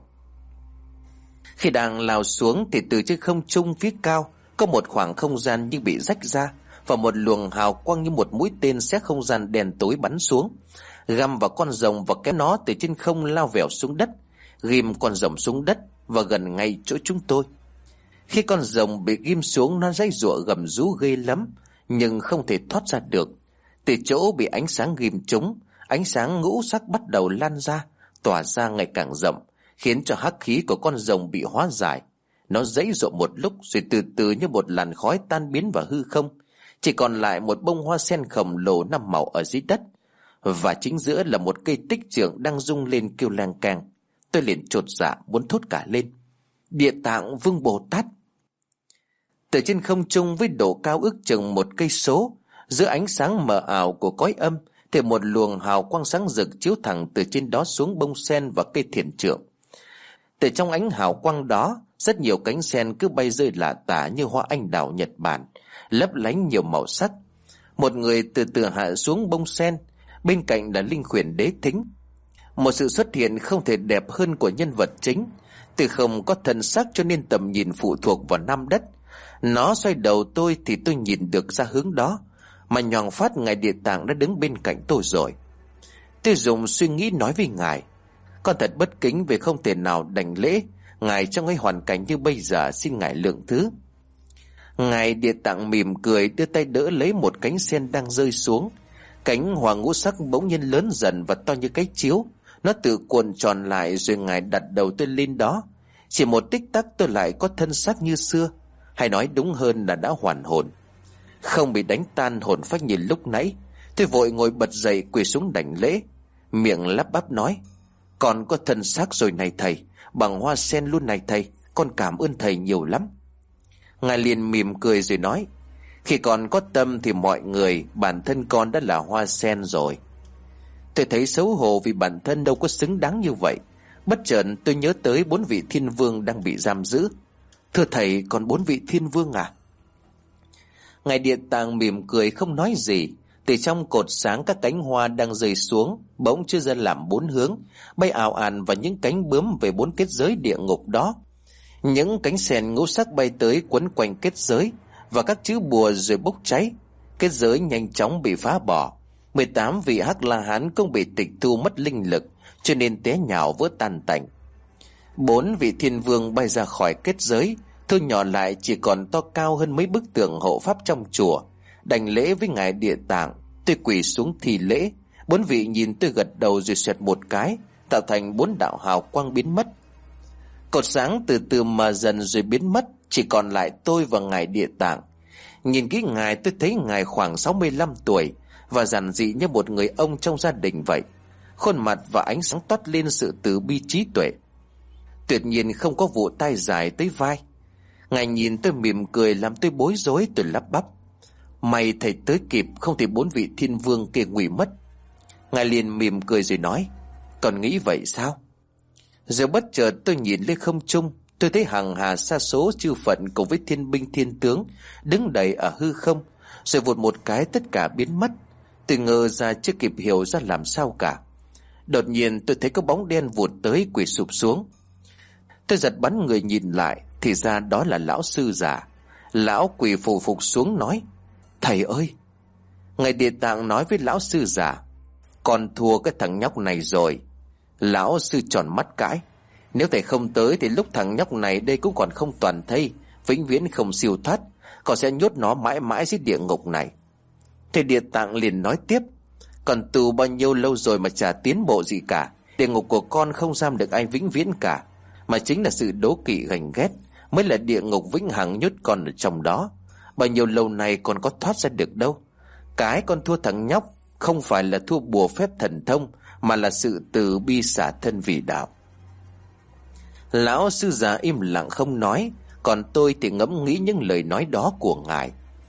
Khi đang lao xuống thì từ trên không trung phía cao có một khoảng không gian như bị rách ra, và một luồng hào quang như một mũi tên xé không gian đen tối bắn xuống, găm vào con rồng và kéo nó từ trên không lao vèo xuống đất, ghim con rồng xuống đất và gần ngay chỗ chúng tôi. Khi con rồng bị ghim xuống, nó giãy giụa gầm rú ghê lắm, nhưng không thể thoát ra được. Từ chỗ bị ánh sáng ghim trúng, ánh sáng ngũ sắc bắt đầu lan ra, tỏa ra ngày càng rộng, khiến cho hắc khí của con rồng bị hóa giải. Nó giãy giụa một lúc rồi từ từ như một làn khói tan biến vào hư không, chỉ còn lại một bông hoa sen khổng lồ 5 màu ở dưới đất, và chính giữa là một cây tích trượng đang rung lên kêu lang cang. Tôi liền chột dạ muốn thốt cả lên. Địa Tạng Vương Bồ Tát. Từ trên không trung với độ cao ước chừng 1 cây số, giữa ánh sáng mờ ảo của cõi âm, thì một luồng hào quang sáng rực chiếu thẳng từ trên đó xuống bông sen và cây thiền trượng. Từ trong ánh hào quang đó, rất nhiều cánh sen cứ bay rơi lả tả như hoa anh đào Nhật Bản, lấp lánh nhiều màu sắc. Một người từ từ hạ xuống bông sen, bên cạnh là linh khuyển đế thính. Một sự xuất hiện không thể đẹp hơn của nhân vật chính. Từ không có thân xác cho nên tầm nhìn phụ thuộc vào Nam đất. Nó xoay đầu tôi thì tôi nhìn được ra hướng đó, mà nhoàng phát ngài Địa Tạng đã đứng bên cạnh tôi rồi. Tôi dùng suy nghĩ nói với ngài, con thật bất kính vì không thể nào đảnh lễ ngài trong cái hoàn cảnh như bây giờ, xin ngài lượng thứ. Ngài Địa Tạng mỉm cười đưa tay đỡ lấy một cánh sen đang rơi xuống. Cánh hoa ngũ sắc bỗng nhiên lớn dần và to như cái chiếu. Nó tự cuộn tròn lại rồi ngài đặt đầu tôi lên đó. Chỉ một tích tắc tôi lại có thân xác như xưa, hay nói đúng hơn là đã hoàn hồn. Không bị đánh tan hồn phách như lúc nãy, tôi vội ngồi bật dậy quỳ xuống đảnh lễ, miệng lắp bắp nói: Con có thân xác rồi này thầy, bằng hoa sen luôn này thầy, con cảm ơn thầy nhiều lắm. Ngài liền mỉm cười rồi nói: Khi con có tâm thì mọi người, bản thân con đã là hoa sen rồi. Tôi thấy xấu hổ vì bản thân đâu có xứng đáng như vậy. Bất chợt tôi nhớ tới 4 vị thiên vương đang bị giam giữ. Thưa thầy, còn 4 vị thiên vương à? Ngài Địa Tạng mỉm cười không nói gì. Từ trong cột sáng các cánh hoa đang rơi xuống bỗng chia ra làm 4 hướng, bay ào àn vào những cánh bướm về 4 kết giới địa ngục đó. Những cánh sen ngũ sắc bay tới quấn quanh kết giới và các chữ bùa rồi bốc cháy. Kết giới nhanh chóng bị phá bỏ. 18 vị Hắc La Hán cũng bị tịch thu mất linh lực, cho nên té nhào vỡ tan tành. 4 vị thiên vương bay ra khỏi kết giới, thu nhỏ lại chỉ còn to cao hơn mấy bức tượng hộ pháp trong chùa, đảnh lễ với ngài Địa Tạng. Tôi quỳ xuống thi lễ. 4 vị nhìn tôi gật đầu rồi xoẹt một cái, tạo thành 4 đạo hào quang biến mất. Cột sáng từ từ mà dần rồi biến mất, chỉ còn lại tôi và ngài Địa Tạng. Nhìn kỹ ngài, tôi thấy ngài khoảng 65 tuổi và giản dị như một người ông trong gia đình vậy. Khuôn mặt và ánh sáng toát lên sự từ bi trí tuệ. Tuyệt nhiên không có vụ tai dài tới vai. Ngài nhìn tôi mỉm cười làm tôi bối rối. Tôi lắp bắp: "May thầy tới kịp, không thì 4 vị thiên vương kia nguy mất." Ngài liền mỉm cười rồi nói: "Còn nghĩ vậy sao?" Rồi bất chợt tôi nhìn lên không trung. Tôi thấy hàng hà sa số chư Phật cùng với thiên binh thiên tướng đứng đầy ở hư không. Rồi vụt một cái tất cả biến mất. Tôi ngơ ra chưa kịp hiểu ra làm sao cả. Đột nhiên tôi thấy có bóng đen vụt tới quỳ sụp xuống. Tôi giật bắn người nhìn lại, thì ra đó là lão sư già. Lão quỳ phù phục xuống nói: "Thầy ơi!" Ngài Địa Tạng nói với lão sư già: "Con thua cái thằng nhóc này rồi." Lão sư tròn mắt cãi: "Nếu thầy không tới thì lúc thằng nhóc này đây cũng còn không toàn thây, vĩnh viễn không siêu thoát, con sẽ nhốt nó mãi mãi dưới địa ngục này." Thầy Địa Tạng liền nói tiếp: "Còn tù bao nhiêu lâu rồi mà chả tiến bộ gì cả. Địa ngục của con không giam được ai vĩnh viễn cả, mà chính là sự đố kỵ ganh ghét mới là địa ngục vĩnh hằng nhốt con ở trong đó. Bao nhiêu lâu nay con có thoát ra được đâu. Cái con thua thằng nhóc không phải là thua bùa phép thần thông, mà là sự từ bi xả thân vì đạo." Lão sư già im lặng không nói, còn tôi thì ngẫm nghĩ những lời nói đó của ngài.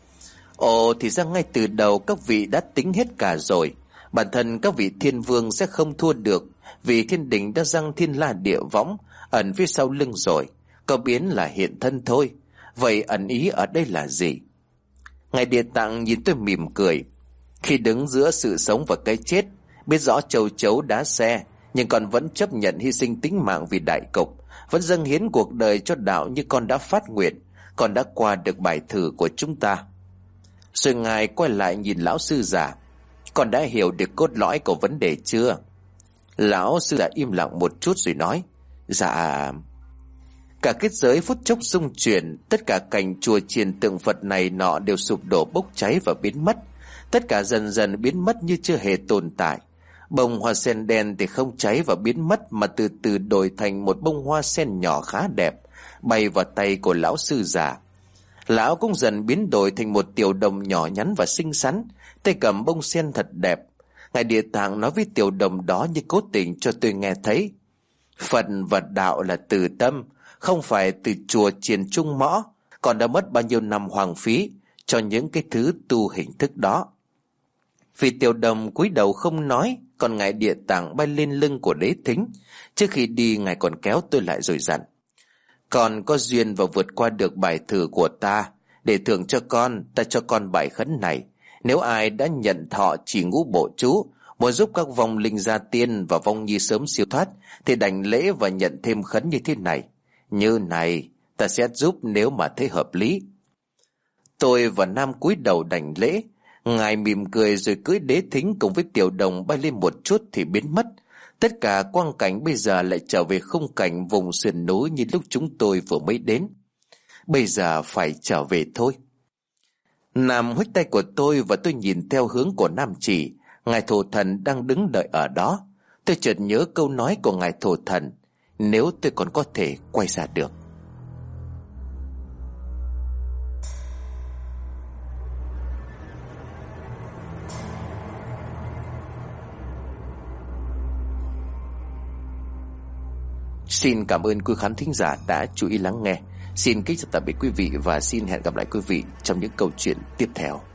Ồ, thì ra ngay từ đầu các vị đã tính hết cả rồi. Bản thân các vị thiên vương sẽ không thua được, vì thiên đình đã giăng thiên la địa võng ẩn phía sau lưng rồi, có biến là hiện thân thôi. Vậy ẩn ý ở đây là gì? Ngài Địa Tạng nhìn tôi mỉm cười: "Khi đứng giữa sự sống và cái chết, biết rõ châu chấu đá xe, nhưng con vẫn chấp nhận hy sinh tính mạng vì đại cục, vẫn dâng hiến cuộc đời cho đạo như con đã phát nguyện. Con đã qua được bài thử của chúng ta." Rồi ngài quay lại nhìn lão sư già: "Con đã hiểu được cốt lõi của vấn đề chưa?" Lão sư già im lặng một chút rồi nói: "Dạ." Cả kết giới phút chốc rung chuyển, tất cả cảnh chùa chiền tượng Phật này nọ đều sụp đổ, bốc cháy và biến mất. Tất cả dần dần biến mất như chưa hề tồn tại. Bông hoa sen đen thì không cháy và biến mất, mà từ từ đổi thành một bông hoa sen nhỏ khá đẹp, bay vào tay của lão sư già. Lão cũng dần biến đổi thành một tiểu đồng nhỏ nhắn và xinh xắn, tay cầm bông sen thật đẹp. Ngài Địa Tạng nói với tiểu đồng đó như cố tình cho tôi nghe thấy: "Phật và đạo là từ tâm, không phải từ chùa chiền trung mõ. Còn đã mất bao nhiêu năm hoang phí cho những cái thứ tu hình thức đó." Vì tiểu đồng cúi đầu không nói, còn ngài Địa Tạng bay lên lưng của đế thính. Trước khi đi, ngài còn kéo tôi lại rồi dặn: "Con có duyên và vượt qua được bài thử của ta. Để thưởng cho con, ta cho con bài khấn này. Nếu ai đã nhận thọ chỉ ngũ bộ chú, muốn giúp các vong linh gia tiên và vong nhi sớm siêu thoát, thì đảnh lễ và nhận thêm khấn như thế này. Như này, ta sẽ giúp nếu mà thấy hợp lý." Tôi và Nam cúi đầu đảnh lễ. Ngài mỉm cười rồi cưỡi đế thính cùng với tiểu đồng bay lên một chút thì biến mất. Tất cả quang cảnh bây giờ lại trở về khung cảnh vùng sườn núi như lúc chúng tôi vừa mới đến. Bây giờ phải trở về thôi. Nam huých tay của tôi và tôi nhìn theo hướng của Nam chỉ. Ngài Thổ Thần đang đứng đợi ở đó. Tôi chợt nhớ câu nói của Ngài Thổ Thần: "Nếu tôi còn có thể quay ra được." Xin cảm ơn quý khán thính giả đã chú ý lắng nghe. Xin kính chào tạm biệt quý vị và xin hẹn gặp lại quý vị trong những câu chuyện tiếp theo.